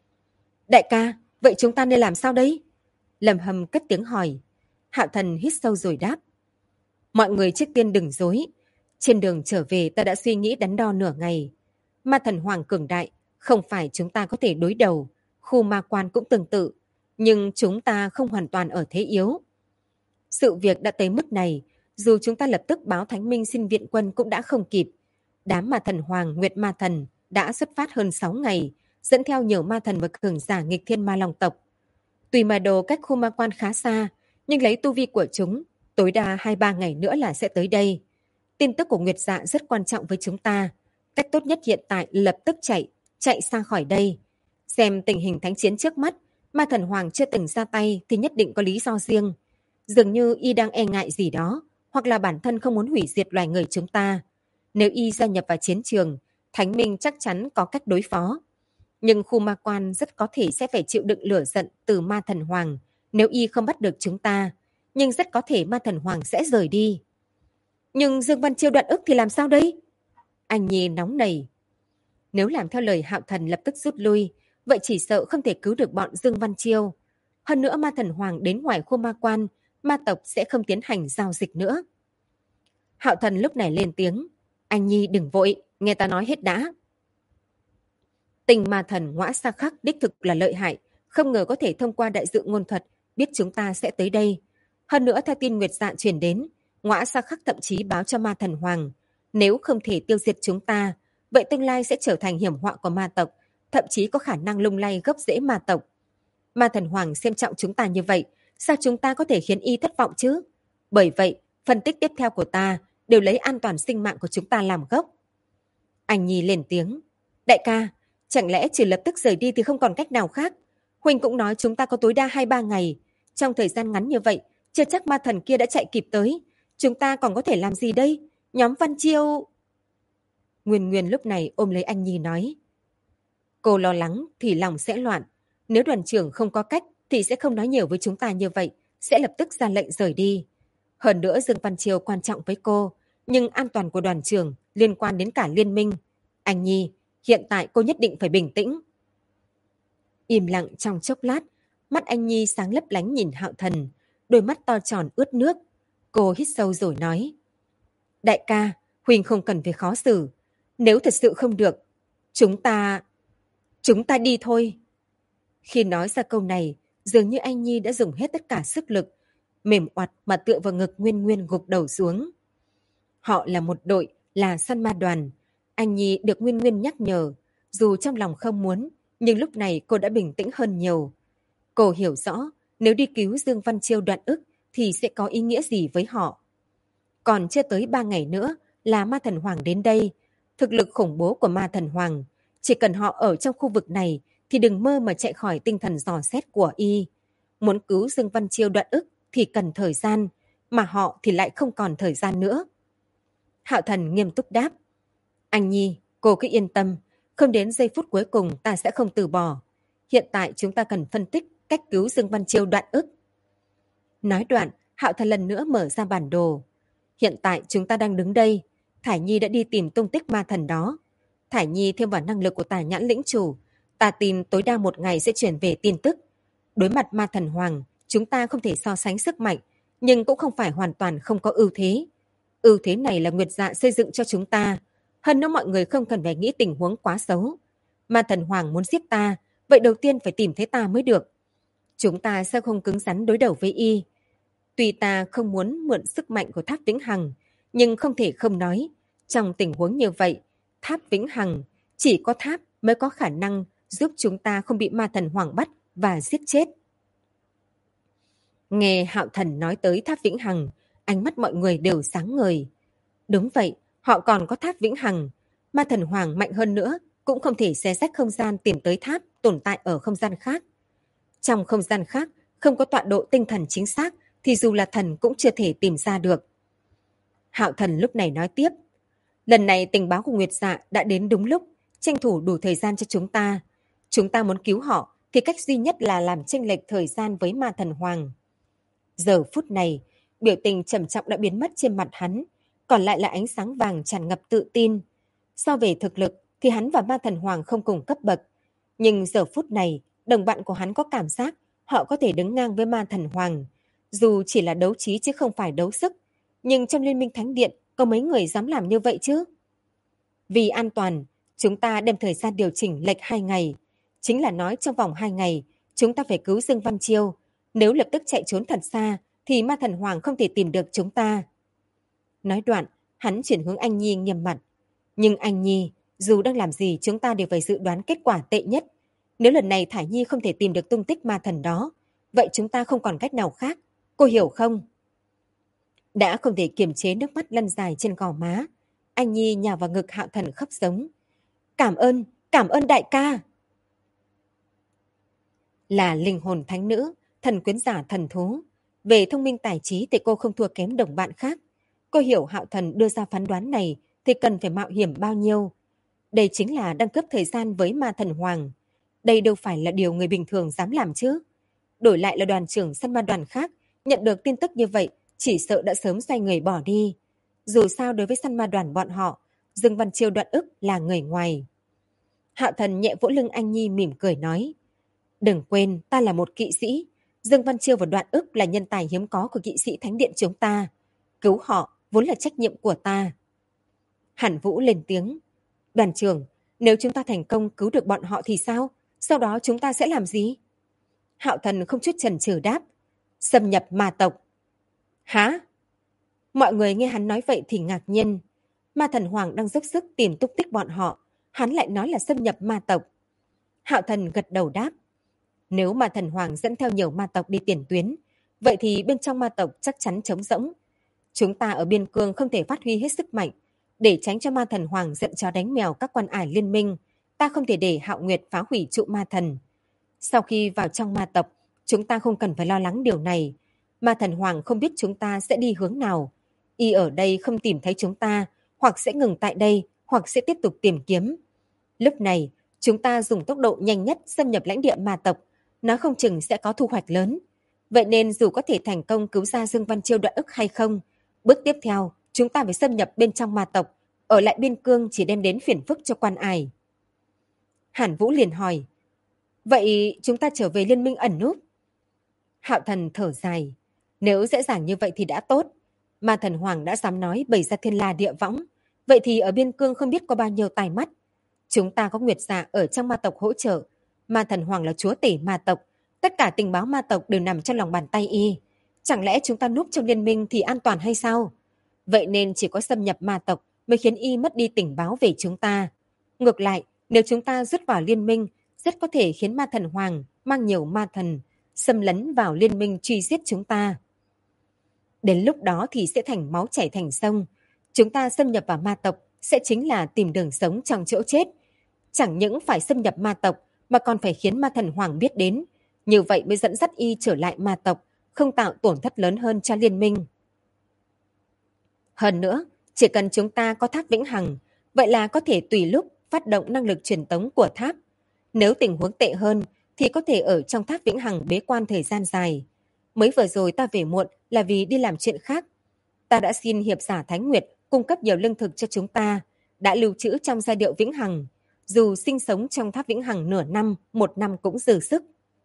Đại ca, vậy chúng ta nên làm sao đấy? Lâm Hâm cất tiếng hỏi. Hạo Thần hít sâu rồi đáp. Mọi người trước tiên đừng dối. Trên đường trở về ta đã suy nghĩ đắn đo nửa ngày. Ma thần Hoàng cường đại, không phải chúng ta có thể đối đầu. Khu ma quan cũng tương tự, nhưng chúng ta không hoàn toàn ở thế yếu. Sự việc đã tới mức này, dù chúng ta lập tức báo Thánh Minh xin viện quân cũng đã không kịp. Đám ma thần Hoàng, Nguyệt Ma Thần đã xuất phát hơn 6 ngày, dẫn theo nhiều ma thần và cường giả nghịch thiên ma long tộc. Tuy ma đồ cách khu ma quan khá xa, nhưng lấy tu vi của chúng, tối đa 2-3 ngày nữa là sẽ tới đây. Tin tức của Nguyệt Dạ rất quan trọng với chúng ta. Cách tốt nhất hiện tại lập tức chạy xa khỏi đây. Xem tình hình thánh chiến trước mắt, ma thần Hoàng chưa từng ra tay thì nhất định có lý do riêng. Dường như y đang e ngại gì đó, hoặc là bản thân không muốn hủy diệt loài người chúng ta. Nếu y gia nhập vào chiến trường, Thánh Minh chắc chắn có cách đối phó. Nhưng khu ma quan rất có thể sẽ phải chịu đựng lửa giận từ ma thần Hoàng nếu y không bắt được chúng ta. Nhưng rất có thể ma thần Hoàng sẽ rời đi. Nhưng Dương Văn Chiêu đoạn ức thì làm sao đấy? Anh Nhi nóng nảy. Nếu làm theo lời Hạo Thần lập tức rút lui, vậy chỉ sợ không thể cứu được bọn Dương Văn Chiêu. Hơn nữa ma thần Hoàng đến ngoài khu ma quan, ma tộc sẽ không tiến hành giao dịch nữa. Hạo Thần lúc này lên tiếng. Anh Nhi đừng vội, nghe ta nói hết đã. Tình ma thần Ngõa Sa Khắc đích thực là lợi hại, không ngờ có thể thông qua đại dự ngôn thuật biết chúng ta sẽ tới đây. Hơn nữa theo tin Nguyệt Dạ truyền đến, Ngõa Sa Khắc thậm chí báo cho ma thần Hoàng, nếu không thể tiêu diệt chúng ta, vậy tương lai sẽ trở thành hiểm họa của ma tộc, thậm chí có khả năng lung lay gốc rễ ma tộc. Ma thần Hoàng xem trọng chúng ta như vậy, sao chúng ta có thể khiến y thất vọng chứ? Bởi vậy, phân tích tiếp theo của ta đều lấy an toàn sinh mạng của chúng ta làm gốc. Anh Nhi lên tiếng. Đại ca, chẳng lẽ chỉ lập tức rời đi thì không còn cách nào khác? Huỳnh cũng nói chúng ta có tối đa 2-3 ngày. Trong thời gian ngắn như vậy, chưa chắc ma thần kia đã chạy kịp tới. Chúng ta còn có thể làm gì đây? Nhóm Văn Chiêu... Nguyên Nguyên lúc này ôm lấy anh Nhi nói. Cô lo lắng thì lòng sẽ loạn. Nếu đoàn trưởng không có cách thì sẽ không nói nhiều với chúng ta như vậy, sẽ lập tức ra lệnh rời đi. Hơn nữa Dương Văn Chiêu quan trọng với cô, nhưng an toàn của đoàn trưởng liên quan đến cả liên minh. Anh Nhi, hiện tại cô nhất định phải bình tĩnh. Im lặng trong chốc lát, mắt anh Nhi sáng lấp lánh nhìn Hạo Thần, đôi mắt to tròn ướt nước. Cô hít sâu rồi nói. Đại ca, Huỳnh không cần phải khó xử. Nếu thật sự không được, chúng ta đi thôi. Khi nói ra câu này, dường như anh Nhi đã dùng hết tất cả sức lực, mềm oặt mà tựa vào ngực Nguyên Nguyên gục đầu xuống. Họ là một đội, là săn ma đoàn. Anh Nhi được Nguyên Nguyên nhắc nhở, dù trong lòng không muốn, nhưng lúc này cô đã bình tĩnh hơn nhiều. Cô hiểu rõ, nếu đi cứu Dương Văn Chiêu Đoạn Ức thì sẽ có ý nghĩa gì với họ. Còn chưa tới 3 ngày nữa là Ma Thần Hoàng đến đây. Thực lực khủng bố của Ma Thần Hoàng, chỉ cần họ ở trong khu vực này thì đừng mơ mà chạy khỏi tinh thần dò xét của y. Muốn cứu Dương Văn Chiêu Đoạn Ức thì cần thời gian, mà họ thì lại không còn thời gian nữa. Hạo Thần nghiêm túc đáp. Anh Nhi, cô cứ yên tâm, không đến giây phút cuối cùng ta sẽ không từ bỏ. Hiện tại chúng ta cần phân tích cách cứu Dương Văn Chiêu Đoạn Ức. Nói đoạn, Hạo Thần lần nữa mở ra bản đồ. Hiện tại chúng ta đang đứng đây, Thải Nhi đã đi tìm tung tích ma thần đó. Thải Nhi thêm vào năng lực của Tà Nhãn lĩnh chủ, ta tin tối đa 1 ngày sẽ chuyển về tin tức. Đối mặt Ma Thần Hoàng, chúng ta không thể so sánh sức mạnh, nhưng cũng không phải hoàn toàn không có ưu thế. Ưu thế này là Nguyệt Dạ xây dựng cho chúng ta. Hơn nữa mọi người không cần phải nghĩ tình huống quá xấu. Ma Thần Hoàng muốn giết ta, vậy đầu tiên phải tìm thấy ta mới được. Chúng ta sẽ không cứng rắn đối đầu với y. Tuy ta không muốn mượn sức mạnh của Tháp Vĩnh Hằng, nhưng không thể không nói, trong tình huống như vậy, Tháp Vĩnh Hằng, chỉ có Tháp mới có khả năng giúp chúng ta không bị Ma Thần Hoàng bắt và giết chết. Nghe Hạo Thần nói tới Tháp Vĩnh Hằng, ánh mắt mọi người đều sáng ngời. Đúng vậy, họ còn có Tháp Vĩnh Hằng. Ma Thần Hoàng mạnh hơn nữa, cũng không thể xé rách không gian tìm tới tháp tồn tại ở không gian khác. Trong không gian khác, không có tọa độ tinh thần chính xác, thì dù là thần cũng chưa thể tìm ra được. Hạo Thần lúc này nói tiếp. Lần này tình báo của Nguyệt Dạ đã đến đúng lúc, tranh thủ đủ thời gian cho chúng ta. Chúng ta muốn cứu họ, thì cách duy nhất là làm chênh lệch thời gian với Ma Thần Hoàng. Giờ phút này, biểu tình trầm trọng đã biến mất trên mặt hắn, còn lại là ánh sáng vàng tràn ngập tự tin. So về thực lực thì hắn và Ma Thần Hoàng không cùng cấp bậc. Nhưng giờ phút này, đồng bạn của hắn có cảm giác họ có thể đứng ngang với Ma Thần Hoàng. Dù chỉ là đấu trí chứ không phải đấu sức. Nhưng trong Liên minh Thánh Điện có mấy người dám làm như vậy chứ? Vì an toàn, chúng ta đem thời gian điều chỉnh lệch 2 ngày. Chính là nói trong vòng 2 ngày, chúng ta phải cứu Dương Văn Chiêu. Nếu lập tức chạy trốn thật xa, thì Ma Thần Hoàng không thể tìm được chúng ta. Nói đoạn, hắn chuyển hướng anh Nhi nghiêm mặt. Nhưng anh Nhi, dù đang làm gì chúng ta đều phải dự đoán kết quả tệ nhất. Nếu lần này Thải Nhi không thể tìm được tung tích ma thần đó, vậy chúng ta không còn cách nào khác. Cô hiểu không? Đã không thể kiềm chế nước mắt lăn dài trên gò má. Anh Nhi nhào vào ngực Hạo Thần khóc giống. Cảm ơn đại ca. Là linh hồn thánh nữ, thần quyến giả thần thú. Về thông minh tài trí thì cô không thua kém đồng bạn khác. Cô hiểu Hạo Thần đưa ra phán đoán này thì cần phải mạo hiểm bao nhiêu. Đây chính là đang cướp thời gian với Ma Thần Hoàng. Đây đâu phải là điều người bình thường dám làm chứ. Đổi lại là đoàn trưởng săn ma đoàn khác, nhận được tin tức như vậy, chỉ sợ đã sớm xoay người bỏ đi. Dù sao đối với săn ma đoàn bọn họ, Dương Văn Chiêu Đoạn Ức là người ngoài. Hạo Thần nhẹ vỗ lưng anh Nhi mỉm cười nói. Đừng quên, ta là một kỵ sĩ. Dương Văn Chiêu và Đoạn Ức là nhân tài hiếm có của kỵ sĩ Thánh Điện chúng ta. Cứu họ vốn là trách nhiệm của ta. Hàn Vũ lên tiếng. Đoàn trưởng, nếu chúng ta thành công cứu được bọn họ thì sao? Sau đó chúng ta sẽ làm gì? Hạo Thần không chút chần chừ đáp. Xâm nhập ma tộc. Hả? Mọi người nghe hắn nói vậy thì ngạc nhiên. Ma Thần Hoàng đang dốc sức tìm tung tích bọn họ. Hắn lại nói là xâm nhập ma tộc. Hạo Thần gật đầu đáp. Nếu Ma Thần Hoàng dẫn theo nhiều ma tộc đi tiền tuyến, vậy thì bên trong ma tộc chắc chắn trống rỗng. Chúng ta ở biên cương không thể phát huy hết sức mạnh. Để tránh cho Ma Thần Hoàng giận chó đánh mèo các quan ải liên minh, ta không thể để Hạo Nguyệt phá hủy trụ ma thần. Sau khi vào trong ma tộc, chúng ta không cần phải lo lắng điều này. Ma Thần Hoàng không biết chúng ta sẽ đi hướng nào. Y ở đây không tìm thấy chúng ta, hoặc sẽ ngừng tại đây, hoặc sẽ tiếp tục tìm kiếm. Lúc này, chúng ta dùng tốc độ nhanh nhất xâm nhập lãnh địa ma tộc, nó không chừng sẽ có thu hoạch lớn. Vậy nên dù có thể thành công cứu ra Dương Văn Chiêu Đoạn Ức hay không, bước tiếp theo chúng ta phải xâm nhập bên trong ma tộc, ở lại biên cương chỉ đem đến phiền phức cho quan ải. Hàn Vũ liền hỏi, vậy chúng ta trở về liên minh ẩn núp? Hạo Thần thở dài, nếu dễ dàng như vậy thì đã tốt. Ma Thần Hoàng đã dám nói bày ra thiên la địa võng, vậy thì ở biên cương không biết có bao nhiêu tai mắt. Chúng ta có Nguyệt Dạ ở trong ma tộc hỗ trợ, Ma Thần Hoàng là chúa tể ma tộc, tất cả tình báo ma tộc đều nằm trong lòng bàn tay y. Chẳng lẽ chúng ta núp trong liên minh thì an toàn hay sao? Vậy nên chỉ có xâm nhập ma tộc mới khiến y mất đi tình báo về chúng ta. Ngược lại, nếu chúng ta rút vào liên minh, rất có thể khiến Ma Thần Hoàng mang nhiều ma thần xâm lấn vào liên minh truy giết chúng ta. Đến lúc đó thì sẽ thành máu chảy thành sông. Chúng ta xâm nhập vào ma tộc sẽ chính là tìm đường sống trong chỗ chết. Chẳng những phải xâm nhập ma tộc mà còn phải khiến Ma Thần Hoàng biết đến. Như vậy mới dẫn dắt y trở lại ma tộc, không tạo tổn thất lớn hơn cho liên minh. Hơn nữa, chỉ cần chúng ta có tháp vĩnh hằng, vậy là có thể tùy lúc phát động năng lực truyền tống của tháp. Nếu tình huống tệ hơn thì có thể ở trong tháp vĩnh hằng bế quan thời gian dài. Mới vừa rồi ta về muộn là vì đi làm chuyện khác. Ta đã xin hiệp giả Thánh Nguyệt cung cấp nhiều lương thực cho chúng ta, đã lưu trữ trong giai điệu vĩnh hằng. Dù sinh sống trong tháp vĩnh hằng nửa năm, một năm cũng dư sức.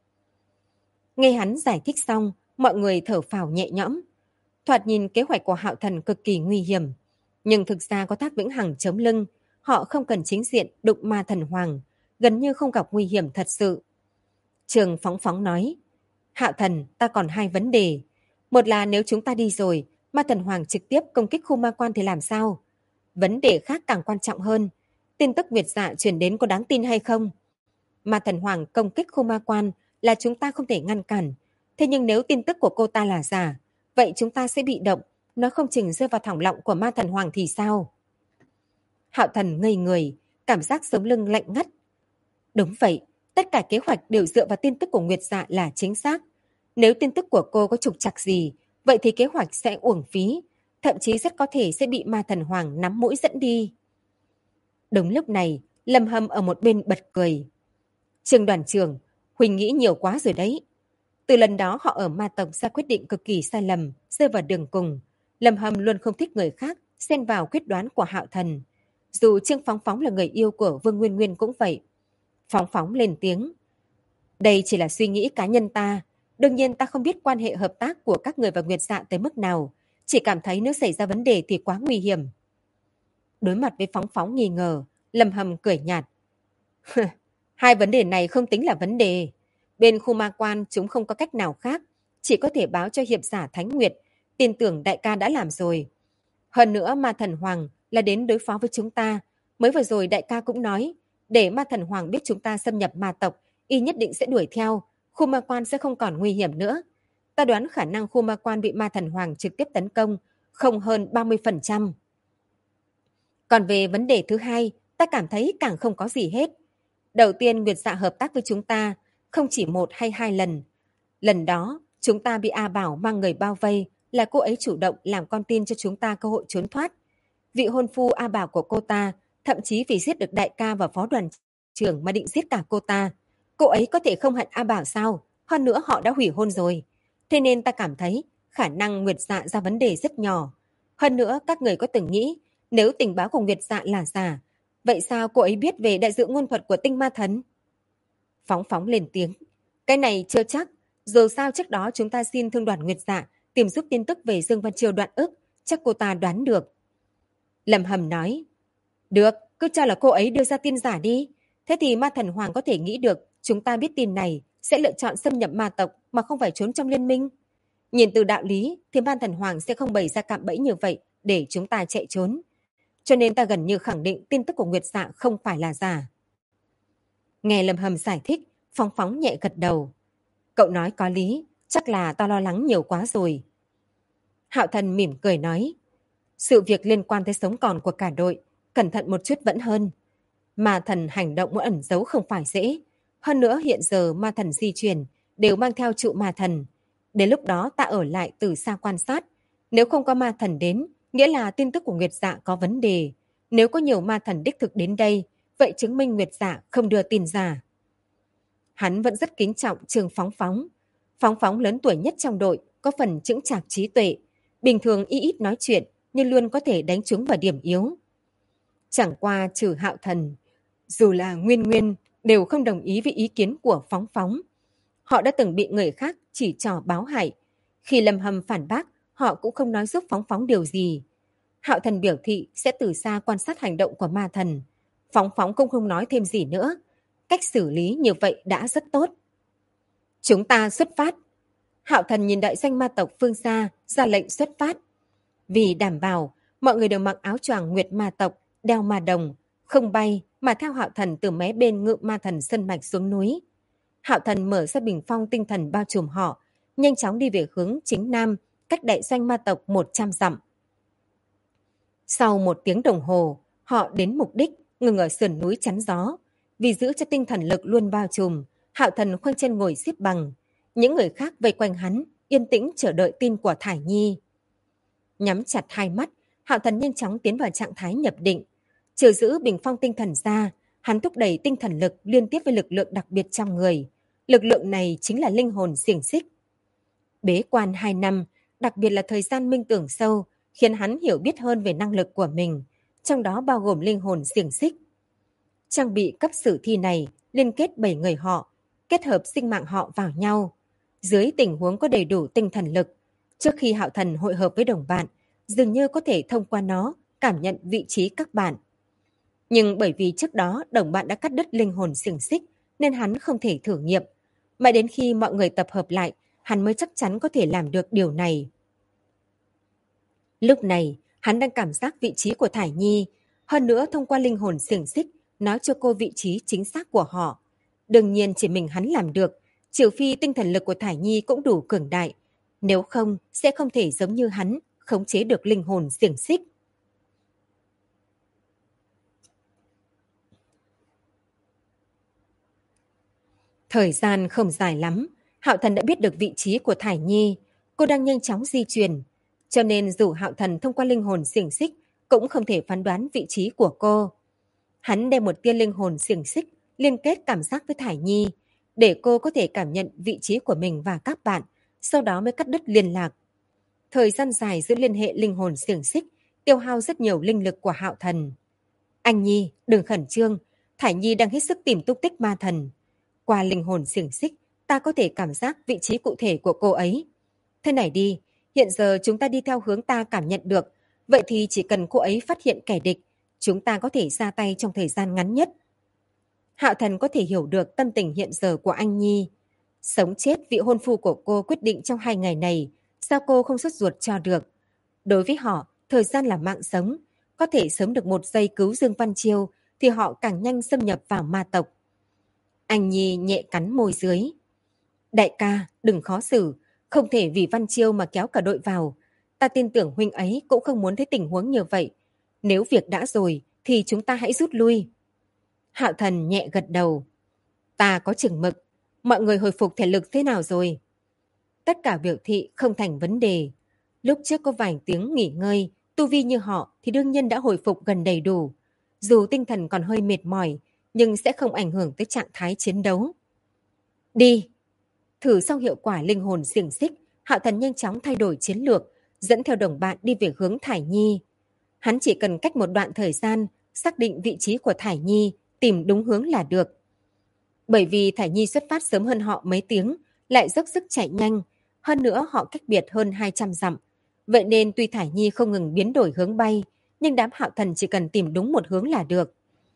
Nghe hắn giải thích xong, mọi người thở phào nhẹ nhõm. Thoạt nhìn kế hoạch của Hạo Thần cực kỳ nguy hiểm. Nhưng thực ra có tháp vĩnh hằng chống lưng, họ không cần chính diện đụng Ma Thần Hoàng, gần như không gặp nguy hiểm thật sự. Trường Phóng Phóng nói, Hạo Thần, ta còn hai vấn đề. Một là nếu chúng ta đi rồi, Ma Thần Hoàng trực tiếp công kích khu ma quan thì làm sao? Vấn đề khác càng quan trọng hơn, tin tức Nguyệt Dạ truyền đến có đáng tin hay không? Ma Thần Hoàng công kích khu ma quan là chúng ta không thể ngăn cản. Thế nhưng nếu tin tức của cô ta là giả, vậy chúng ta sẽ bị động, nó không chừng rơi vào thòng lọng của Ma Thần Hoàng thì sao? Hạo Thần ngây người, cảm giác sống lưng lạnh ngắt. Đúng vậy, tất cả kế hoạch đều dựa vào tin tức của Nguyệt Dạ là chính xác. Nếu tin tức của cô có trục trặc gì, vậy thì kế hoạch sẽ uổng phí, thậm chí rất có thể sẽ bị Ma Thần Hoàng nắm mũi dẫn đi. Đúng lúc này, Lâm Hâm ở một bên bật cười. Trương đoàn trưởng, Huỳnh nghĩ nhiều quá rồi đấy. Từ lần đó họ ở ma tộc ra quyết định cực kỳ sai lầm, rơi vào đường cùng. Lâm Hâm luôn không thích người khác xen vào quyết đoán của Hạo Thần. Dù Trương Phóng Phóng là người yêu của Vương Nguyên Nguyên cũng vậy. Phóng Phóng lên tiếng. Đây chỉ là suy nghĩ cá nhân ta. Đương nhiên ta không biết quan hệ hợp tác của các người và Nguyệt Dạ tới mức nào. Chỉ cảm thấy nếu xảy ra vấn đề thì quá nguy hiểm. Đối mặt với Phóng Phóng nghi ngờ, Lâm Hâm cười nhạt. Hai vấn đề này không tính là vấn đề. Bên khu ma quan chúng không có cách nào khác, chỉ có thể báo cho hiệp giả Thánh Nguyệt, tin tưởng đại ca đã làm rồi. Hơn nữa Ma Thần Hoàng là đến đối phó với chúng ta, mới vừa rồi đại ca cũng nói, để Ma Thần Hoàng biết chúng ta xâm nhập ma tộc, y nhất định sẽ đuổi theo, khu ma quan sẽ không còn nguy hiểm nữa. Ta đoán khả năng khu ma quan bị Ma Thần Hoàng trực tiếp tấn công không hơn 30%. Còn về vấn đề thứ hai, ta cảm thấy càng không có gì hết. Đầu tiên Nguyệt Dạ hợp tác với chúng ta, không chỉ một hay hai lần. Lần đó, chúng ta bị A Bảo mang người bao vây, là cô ấy chủ động làm con tin cho chúng ta cơ hội trốn thoát. Vị hôn phu A Bảo của cô ta, thậm chí vì giết được đại ca và phó đoàn trưởng mà định giết cả cô ta. Cô ấy có thể không hận A Bảo sao? Hơn nữa họ đã hủy hôn rồi. Thế nên ta cảm thấy khả năng Nguyệt Dạ ra vấn đề rất nhỏ. Hơn nữa, các người có từng nghĩ, nếu tình báo của Nguyệt Dạ là giả, vậy sao cô ấy biết về đại dự ngôn thuật của tinh ma thần? Phóng Phóng lên tiếng. Cái này chưa chắc. Dù sao trước đó chúng ta xin thương đoàn Nguyệt Dạ tìm giúp tin tức về Dương Văn Chiêu Đoạn Ức. Chắc cô ta đoán được. Lâm Hầm nói. Được, cứ cho là cô ấy đưa ra tin giả đi. Thế thì Ma Thần Hoàng có thể nghĩ được chúng ta biết tin này sẽ lựa chọn xâm nhập ma tộc mà không phải trốn trong liên minh. Nhìn từ đạo lý thì Ma Thần Hoàng sẽ không bày ra cạm bẫy như vậy để chúng ta chạy trốn. Cho nên ta gần như khẳng định tin tức của Nguyệt Dạ không phải là giả. Nghe Lâm Hầm giải thích, Phóng Phóng nhẹ gật đầu. Cậu nói có lý, chắc là tao lo lắng nhiều quá rồi. Hạo Thần mỉm cười nói. Sự việc liên quan tới sống còn của cả đội, cẩn thận một chút vẫn hơn. Ma thần hành động muốn ẩn giấu không phải dễ. Hơn nữa hiện giờ ma thần di chuyển đều mang theo trụ ma thần. Đến lúc đó ta ở lại từ xa quan sát. Nếu không có ma thần đến, nghĩa là tin tức của Nguyệt Dạ có vấn đề. Nếu có nhiều ma thần đích thực đến đây, vậy chứng minh Nguyệt Dạ không đưa tin giả. Hắn vẫn rất kính trọng Trương Phóng Phóng. Phóng Phóng lớn tuổi nhất trong đội, có phần chững chạc trí tuệ. Bình thường ít nói chuyện, nhưng luôn có thể đánh trúng vào điểm yếu. Chẳng qua trừ Hạo Thần, dù là Nguyên Nguyên, đều không đồng ý với ý kiến của Phóng Phóng. Họ đã từng bị người khác chỉ trỏ báo hại. Khi Lâm Hâm phản bác, họ cũng không nói giúp Phóng Phóng điều gì. Hạo Thần biểu thị sẽ từ xa quan sát hành động của ma thần. Phóng Phóng cũng không nói thêm gì nữa. Cách xử lý như vậy đã rất tốt. Chúng ta xuất phát. Hạo Thần nhìn đại danh ma tộc phương xa, ra lệnh xuất phát. Vì đảm bảo, mọi người đều mặc áo choàng nguyệt ma tộc, đeo ma đồng, không bay mà theo Hạo Thần từ mé bên ngự ma thần sơn mạch xuống núi. Hạo Thần mở ra bình phong tinh thần bao trùm họ, nhanh chóng đi về hướng chính nam, cách đại doanh ma tộc 100 dặm. Sau 1 tiếng đồng hồ, họ đến mục đích, ngừng ở sườn núi chắn gió. Vì giữ cho tinh thần lực luôn bao trùm, Hạo Thần khoanh chân ngồi xếp bằng. Những người khác vây quanh hắn, yên tĩnh chờ đợi tin của Thải Nhi. Nhắm chặt hai mắt, Hạo Thần nhanh chóng tiến vào trạng thái nhập định. Trừ giữ bình phong tinh thần ra, hắn thúc đẩy tinh thần lực liên tiếp với lực lượng đặc biệt trong người. Lực lượng này chính là linh hồn xiềng xích. Bế quan 2 năm, đặc biệt là thời gian minh tưởng sâu, khiến hắn hiểu biết hơn về năng lực của mình, trong đó bao gồm linh hồn xiềng xích. Trang bị cấp sử thi này liên kết 7 người họ, kết hợp sinh mạng họ vào nhau. Dưới tình huống có đầy đủ tinh thần lực, trước khi Hạo Thần hội hợp với đồng bạn, dường như có thể thông qua nó cảm nhận vị trí các bạn. Nhưng bởi vì trước đó đồng bạn đã cắt đứt linh hồn xiềng xích, nên hắn không thể thử nghiệm. Mãi đến khi mọi người tập hợp lại, hắn mới chắc chắn có thể làm được điều này. Lúc này, hắn đang cảm giác vị trí của Thải Nhi, hơn nữa thông qua linh hồn xiềng xích, nói cho cô vị trí chính xác của họ. Đương nhiên chỉ mình hắn làm được, trừ phi tinh thần lực của Thải Nhi cũng đủ cường đại. Nếu không, sẽ không thể giống như hắn, khống chế được linh hồn xiềng xích. Thời gian không dài lắm, Hạo Thần đã biết được vị trí của Thải Nhi. Cô đang nhanh chóng di chuyển, cho nên dù Hạo Thần thông qua linh hồn xiềng xích cũng không thể phán đoán vị trí của cô. Hắn đem một tia linh hồn xiềng xích liên kết cảm giác với Thải Nhi, để cô có thể cảm nhận vị trí của mình và các bạn, sau đó mới cắt đứt liên lạc. Thời gian dài giữ liên hệ linh hồn xiềng xích tiêu hao rất nhiều linh lực của Hạo Thần. Anh Nhi, đừng khẩn trương, Thải Nhi đang hết sức tìm tung tích ma thần. Qua linh hồn xiềng xích, ta có thể cảm giác vị trí cụ thể của cô ấy. Thế này đi, hiện giờ chúng ta đi theo hướng ta cảm nhận được, vậy thì chỉ cần cô ấy phát hiện kẻ địch, chúng ta có thể ra tay trong thời gian ngắn nhất. Hạo Thần có thể hiểu được tâm tình hiện giờ của anh Nhi. Sống chết vị hôn phu của cô quyết định trong 2 ngày này, sao cô không sốt ruột cho được. Đối với họ, thời gian là mạng sống. Có thể sớm được 1 giây cứu Dương Văn Chiêu, thì họ càng nhanh xâm nhập vào ma tộc. Anh Nhi nhẹ cắn môi dưới. Đại ca, đừng khó xử, không thể vì Văn Chiêu mà kéo cả đội vào. Ta tin tưởng huynh ấy cũng không muốn thấy tình huống như vậy. Nếu việc đã rồi, thì chúng ta hãy rút lui. Hạo Thần nhẹ gật đầu. Ta có chừng mực. Mọi người hồi phục thể lực thế nào rồi? Tất cả biểu thị không thành vấn đề. Lúc trước có vài tiếng nghỉ ngơi, tu vi như họ thì đương nhiên đã hồi phục gần đầy đủ. Dù tinh thần còn hơi mệt mỏi, nhưng sẽ không ảnh hưởng tới trạng thái chiến đấu. Đi! Thử xong hiệu quả linh hồn xiềng xích, Hạo Thần nhanh chóng thay đổi chiến lược, dẫn theo đồng bạn đi về hướng Thải Nhi. Hắn chỉ cần cách một đoạn thời gian, xác định vị trí của Thải Nhi, tìm đúng hướng là được. Bởi vì Thải Nhi xuất phát sớm hơn họ mấy tiếng, lại dốc sức chạy nhanh, hơn nữa họ cách biệt hơn 200 dặm. Vậy nên tuy Thải Nhi không ngừng biến đổi hướng bay, nhưng đám Hạo Thần chỉ cần tìm đúng một hướng là được.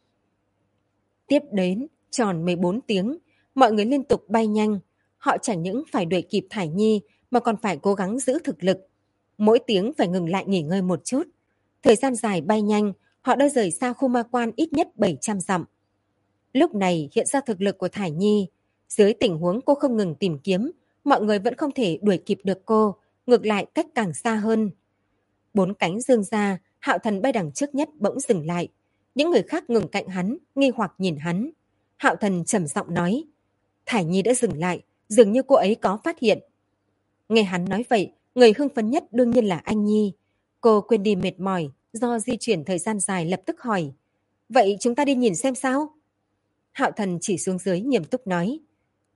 Tiếp đến, tròn 14 tiếng, mọi người liên tục bay nhanh. Họ chẳng những phải đuổi kịp Thải Nhi mà còn phải cố gắng giữ thực lực. Mỗi tiếng phải ngừng lại nghỉ ngơi một chút. Thời gian dài bay nhanh, họ đã rời xa khu ma quan ít nhất 700 dặm. Lúc này hiện ra thực lực của Thải Nhi. Dưới tình huống cô không ngừng tìm kiếm, mọi người vẫn không thể đuổi kịp được cô, ngược lại cách càng xa hơn. 4 cánh dương ra, Hạo Thần bay đằng trước nhất bỗng dừng lại. Những người khác ngừng cạnh hắn, nghi hoặc nhìn hắn. Hạo Thần trầm giọng nói, Thải Nhi đã dừng lại, dường như cô ấy có phát hiện. Nghe hắn nói vậy, người hưng phấn nhất đương nhiên là anh Nhi. Cô quên đi mệt mỏi, do di chuyển thời gian dài lập tức hỏi, vậy chúng ta đi nhìn xem sao? Hạo Thần chỉ xuống dưới nghiêm túc nói,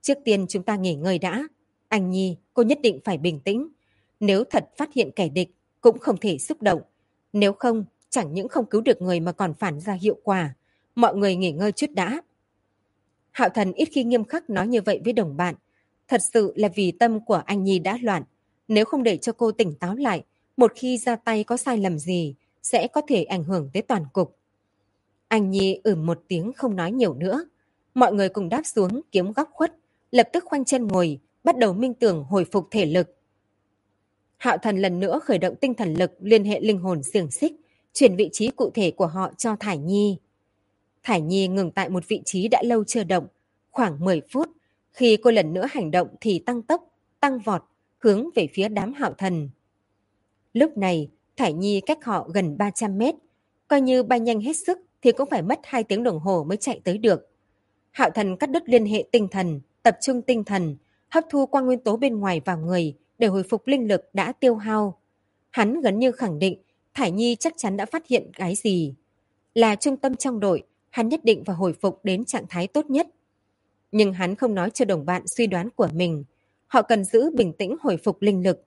Trước tiên chúng ta nghỉ ngơi đã. Anh Nhi, cô nhất định phải bình tĩnh. Nếu thật phát hiện kẻ địch, cũng không thể xúc động. Nếu không, chẳng những không cứu được người mà còn phản ra hiệu quả. Mọi người nghỉ ngơi chút đã. Hạo Thần ít khi nghiêm khắc nói như vậy với đồng bạn. Thật sự là vì tâm của anh Nhi đã loạn. Nếu không để cho cô tỉnh táo lại, một khi ra tay có sai lầm gì, sẽ có thể ảnh hưởng tới toàn cục. Anh Nhi một tiếng không nói nhiều nữa. Mọi người cùng đáp xuống kiếm góc khuất, lập tức khoanh chân ngồi, bắt đầu minh tưởng hồi phục thể lực. Hạo Thần lần nữa khởi động tinh thần lực liên hệ linh hồn xiềng xích, chuyển vị trí cụ thể của họ cho Thải Nhi. Thải Nhi ngừng tại một vị trí đã lâu chưa động, khoảng 10 phút. Khi cô lần nữa hành động thì tăng tốc, tăng vọt, hướng về phía đám Hạo Thần. Lúc này, Thải Nhi cách họ gần 300 mét. Coi như bay nhanh hết sức thì cũng phải mất 2 tiếng đồng hồ mới chạy tới được. Hạo Thần cắt đứt liên hệ tinh thần, tập trung tinh thần, hấp thu quang nguyên tố bên ngoài vào người để hồi phục linh lực đã tiêu hao. Hắn gần như khẳng định Thải Nhi chắc chắn đã phát hiện cái gì. Là trung tâm trong đội, hắn nhất định phải hồi phục đến trạng thái tốt nhất. Nhưng hắn không nói cho đồng bạn suy đoán của mình. Họ cần giữ bình tĩnh hồi phục linh lực.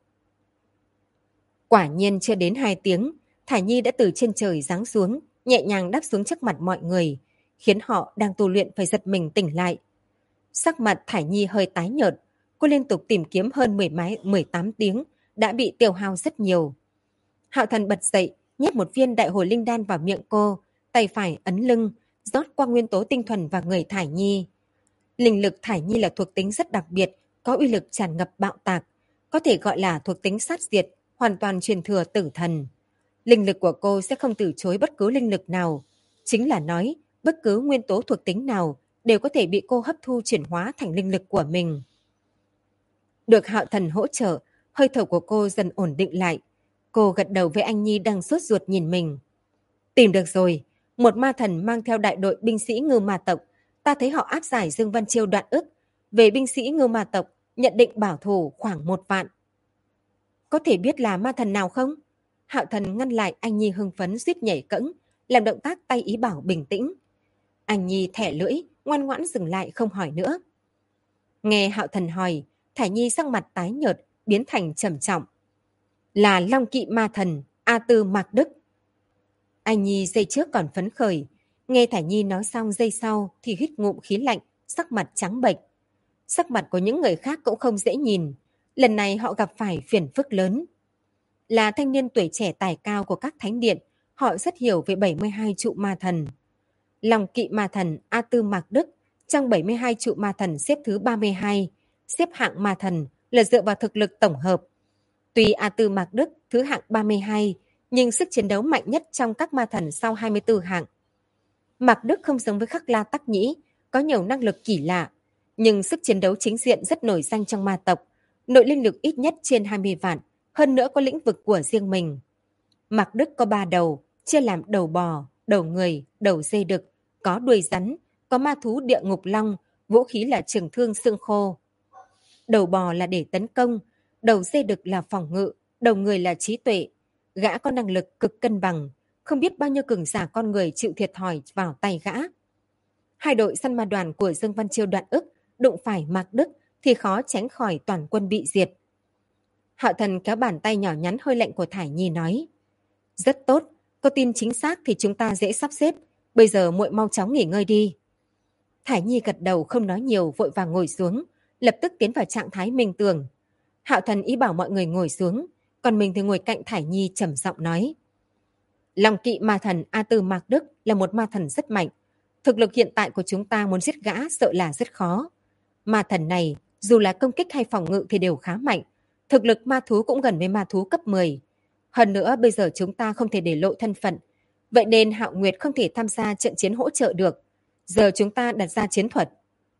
Quả nhiên chưa đến 2 tiếng, Thải Nhi đã từ trên trời giáng xuống, nhẹ nhàng đáp xuống trước mặt mọi người, khiến họ đang tu luyện phải giật mình tỉnh lại. Sắc mặt Thải Nhi hơi tái nhợt, cô liên tục tìm kiếm hơn 18 tiếng, đã bị tiêu hao rất nhiều. Hạo Thần bật dậy, nhét một viên đại hồi linh đan vào miệng cô, tay phải ấn lưng, rót quang nguyên tố tinh thuần vào người Thải Nhi. Linh lực Thải Nhi là thuộc tính rất đặc biệt, có uy lực tràn ngập bạo tạc, có thể gọi là thuộc tính sát diệt, hoàn toàn truyền thừa tử thần. Linh lực của cô sẽ không từ chối bất cứ linh lực nào. Chính là nói, bất cứ nguyên tố thuộc tính nào đều có thể bị cô hấp thu chuyển hóa thành linh lực của mình. Được Hạo Thần hỗ trợ, hơi thở của cô dần ổn định lại. Cô gật đầu với anh Nhi đang sốt ruột nhìn mình. Tìm được rồi, một ma thần mang theo đại đội binh sĩ Ngưu Ma tộc. Ta thấy họ áp giải Dương Văn Chiêu đoạn ức. Về binh sĩ Ngưu Ma tộc, nhận định bảo thủ khoảng 1 vạn. Có thể biết là ma thần nào không? Hạo Thần ngăn lại anh Nhi hưng phấn suýt nhảy cẫng, làm động tác tay ý bảo bình tĩnh. Anh Nhi thẻ lưỡi, ngoan ngoãn dừng lại không hỏi nữa. Nghe Hạo Thần hỏi, Thải Nhi sắc mặt tái nhợt, biến thành trầm trọng. Là Long Kỵ ma thần, A Tư Mạc Đức. Anh Nhi giây trước còn phấn khởi, nghe Thải Nhi nói xong giây sau thì hít ngụm khí lạnh, sắc mặt trắng bệch. Sắc mặt của những người khác cũng không dễ nhìn. Lần này họ gặp phải phiền phức lớn. Là thanh niên tuổi trẻ tài cao của các thánh điện, họ rất hiểu về 72 trụ ma thần. Long Kỵ ma thần A Tư Mạc Đức trong 72 trụ ma thần xếp thứ 32, xếp hạng ma thần là dựa vào thực lực tổng hợp. Tuy A Tư Mạc Đức thứ hạng 32, nhưng sức chiến đấu mạnh nhất trong các ma thần sau 24 hạng. Mạc Đức không giống với Khắc La Tắc Nhĩ, có nhiều năng lực kỳ lạ, nhưng sức chiến đấu chính diện rất nổi danh trong ma tộc, nội linh lực ít nhất trên 20 vạn, hơn nữa có lĩnh vực của riêng mình. Mạc Đức có 3 đầu, chia làm đầu bò, đầu người, đầu dê đực, có đuôi rắn, có ma thú địa ngục long, vũ khí là trường thương xương khô. Đầu bò là để tấn công, đầu dê đực là phòng ngự, đầu người là trí tuệ. Gã có năng lực cực cân bằng, không biết bao nhiêu cường giả con người chịu thiệt thòi vào tay gã. Hai đội săn ma đoàn của Dương Văn Chiêu đoạn ức đụng phải Mạc Đức thì khó tránh khỏi toàn quân bị diệt. Hạo Thần kéo bàn tay nhỏ nhắn hơi lạnh của Thải Nhi nói: Rất tốt, có tin chính xác thì chúng ta dễ sắp xếp. Bây giờ muội mau chóng nghỉ ngơi đi. Thải Nhi gật đầu không nói nhiều, vội vàng ngồi xuống, lập tức tiến vào trạng thái minh tưởng. Hạo Thần ý bảo mọi người ngồi xuống, còn mình thì ngồi cạnh Thải Nhi trầm giọng nói: Long Kỵ ma thần A Tư Mạc Đức là một ma thần rất mạnh. Thực lực hiện tại của chúng ta muốn giết gã sợ là rất khó. Ma thần này, dù là công kích hay phòng ngự thì đều khá mạnh. Thực lực ma thú cũng gần với ma thú cấp 10. Hơn nữa bây giờ chúng ta không thể để lộ thân phận. Vậy nên Hạo Nguyệt không thể tham gia trận chiến hỗ trợ được. Giờ chúng ta đặt ra chiến thuật.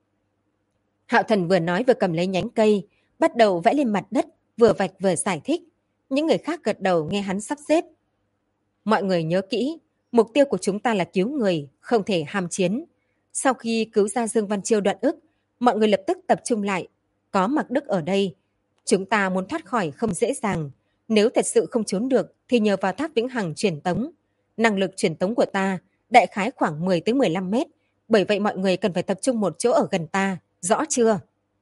Hạo Thần vừa nói vừa cầm lấy nhánh cây, bắt đầu vẽ lên mặt đất, vừa vạch vừa giải thích. Những người khác gật đầu nghe hắn sắp xếp. Mọi người nhớ kỹ, mục tiêu của chúng ta là cứu người, không thể ham chiến. Sau khi cứu ra Dương Văn Chiêu đoạn ức, mọi người lập tức tập trung lại. Có Mạc Đức ở đây, chúng ta muốn thoát khỏi không dễ dàng. Nếu thật sự không trốn được thì nhờ vào tháp vĩnh hằng truyền tống. Năng lực truyền tống của ta đại khái khoảng 10 tới 15 mét. Bởi vậy mọi người cần phải tập trung một chỗ ở gần ta, rõ chưa?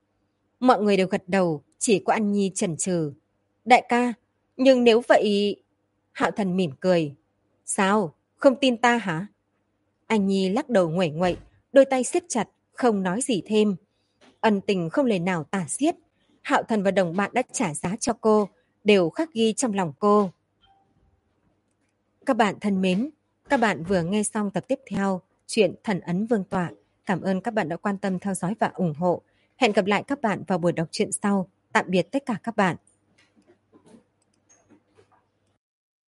Mọi người đều gật đầu, chỉ có An Nhi chần chừ. Đại ca, nhưng nếu vậy... Hạo Thần mỉm cười. Sao, không tin ta hả? An Nhi lắc đầu nguẩy nguậy, đôi tay siết chặt, không nói gì thêm. Ân tình không lời nào tả xiết. Hạo Thần và đồng bạn đã trả giá cho cô, đều khắc ghi trong lòng cô. Các bạn thân mến, các bạn vừa nghe xong tập tiếp theo chuyện Thần ấn Vương tọa. Cảm ơn các bạn đã quan tâm theo dõi và ủng hộ. Hẹn gặp lại các bạn vào buổi đọc truyện sau. Tạm biệt tất cả các bạn.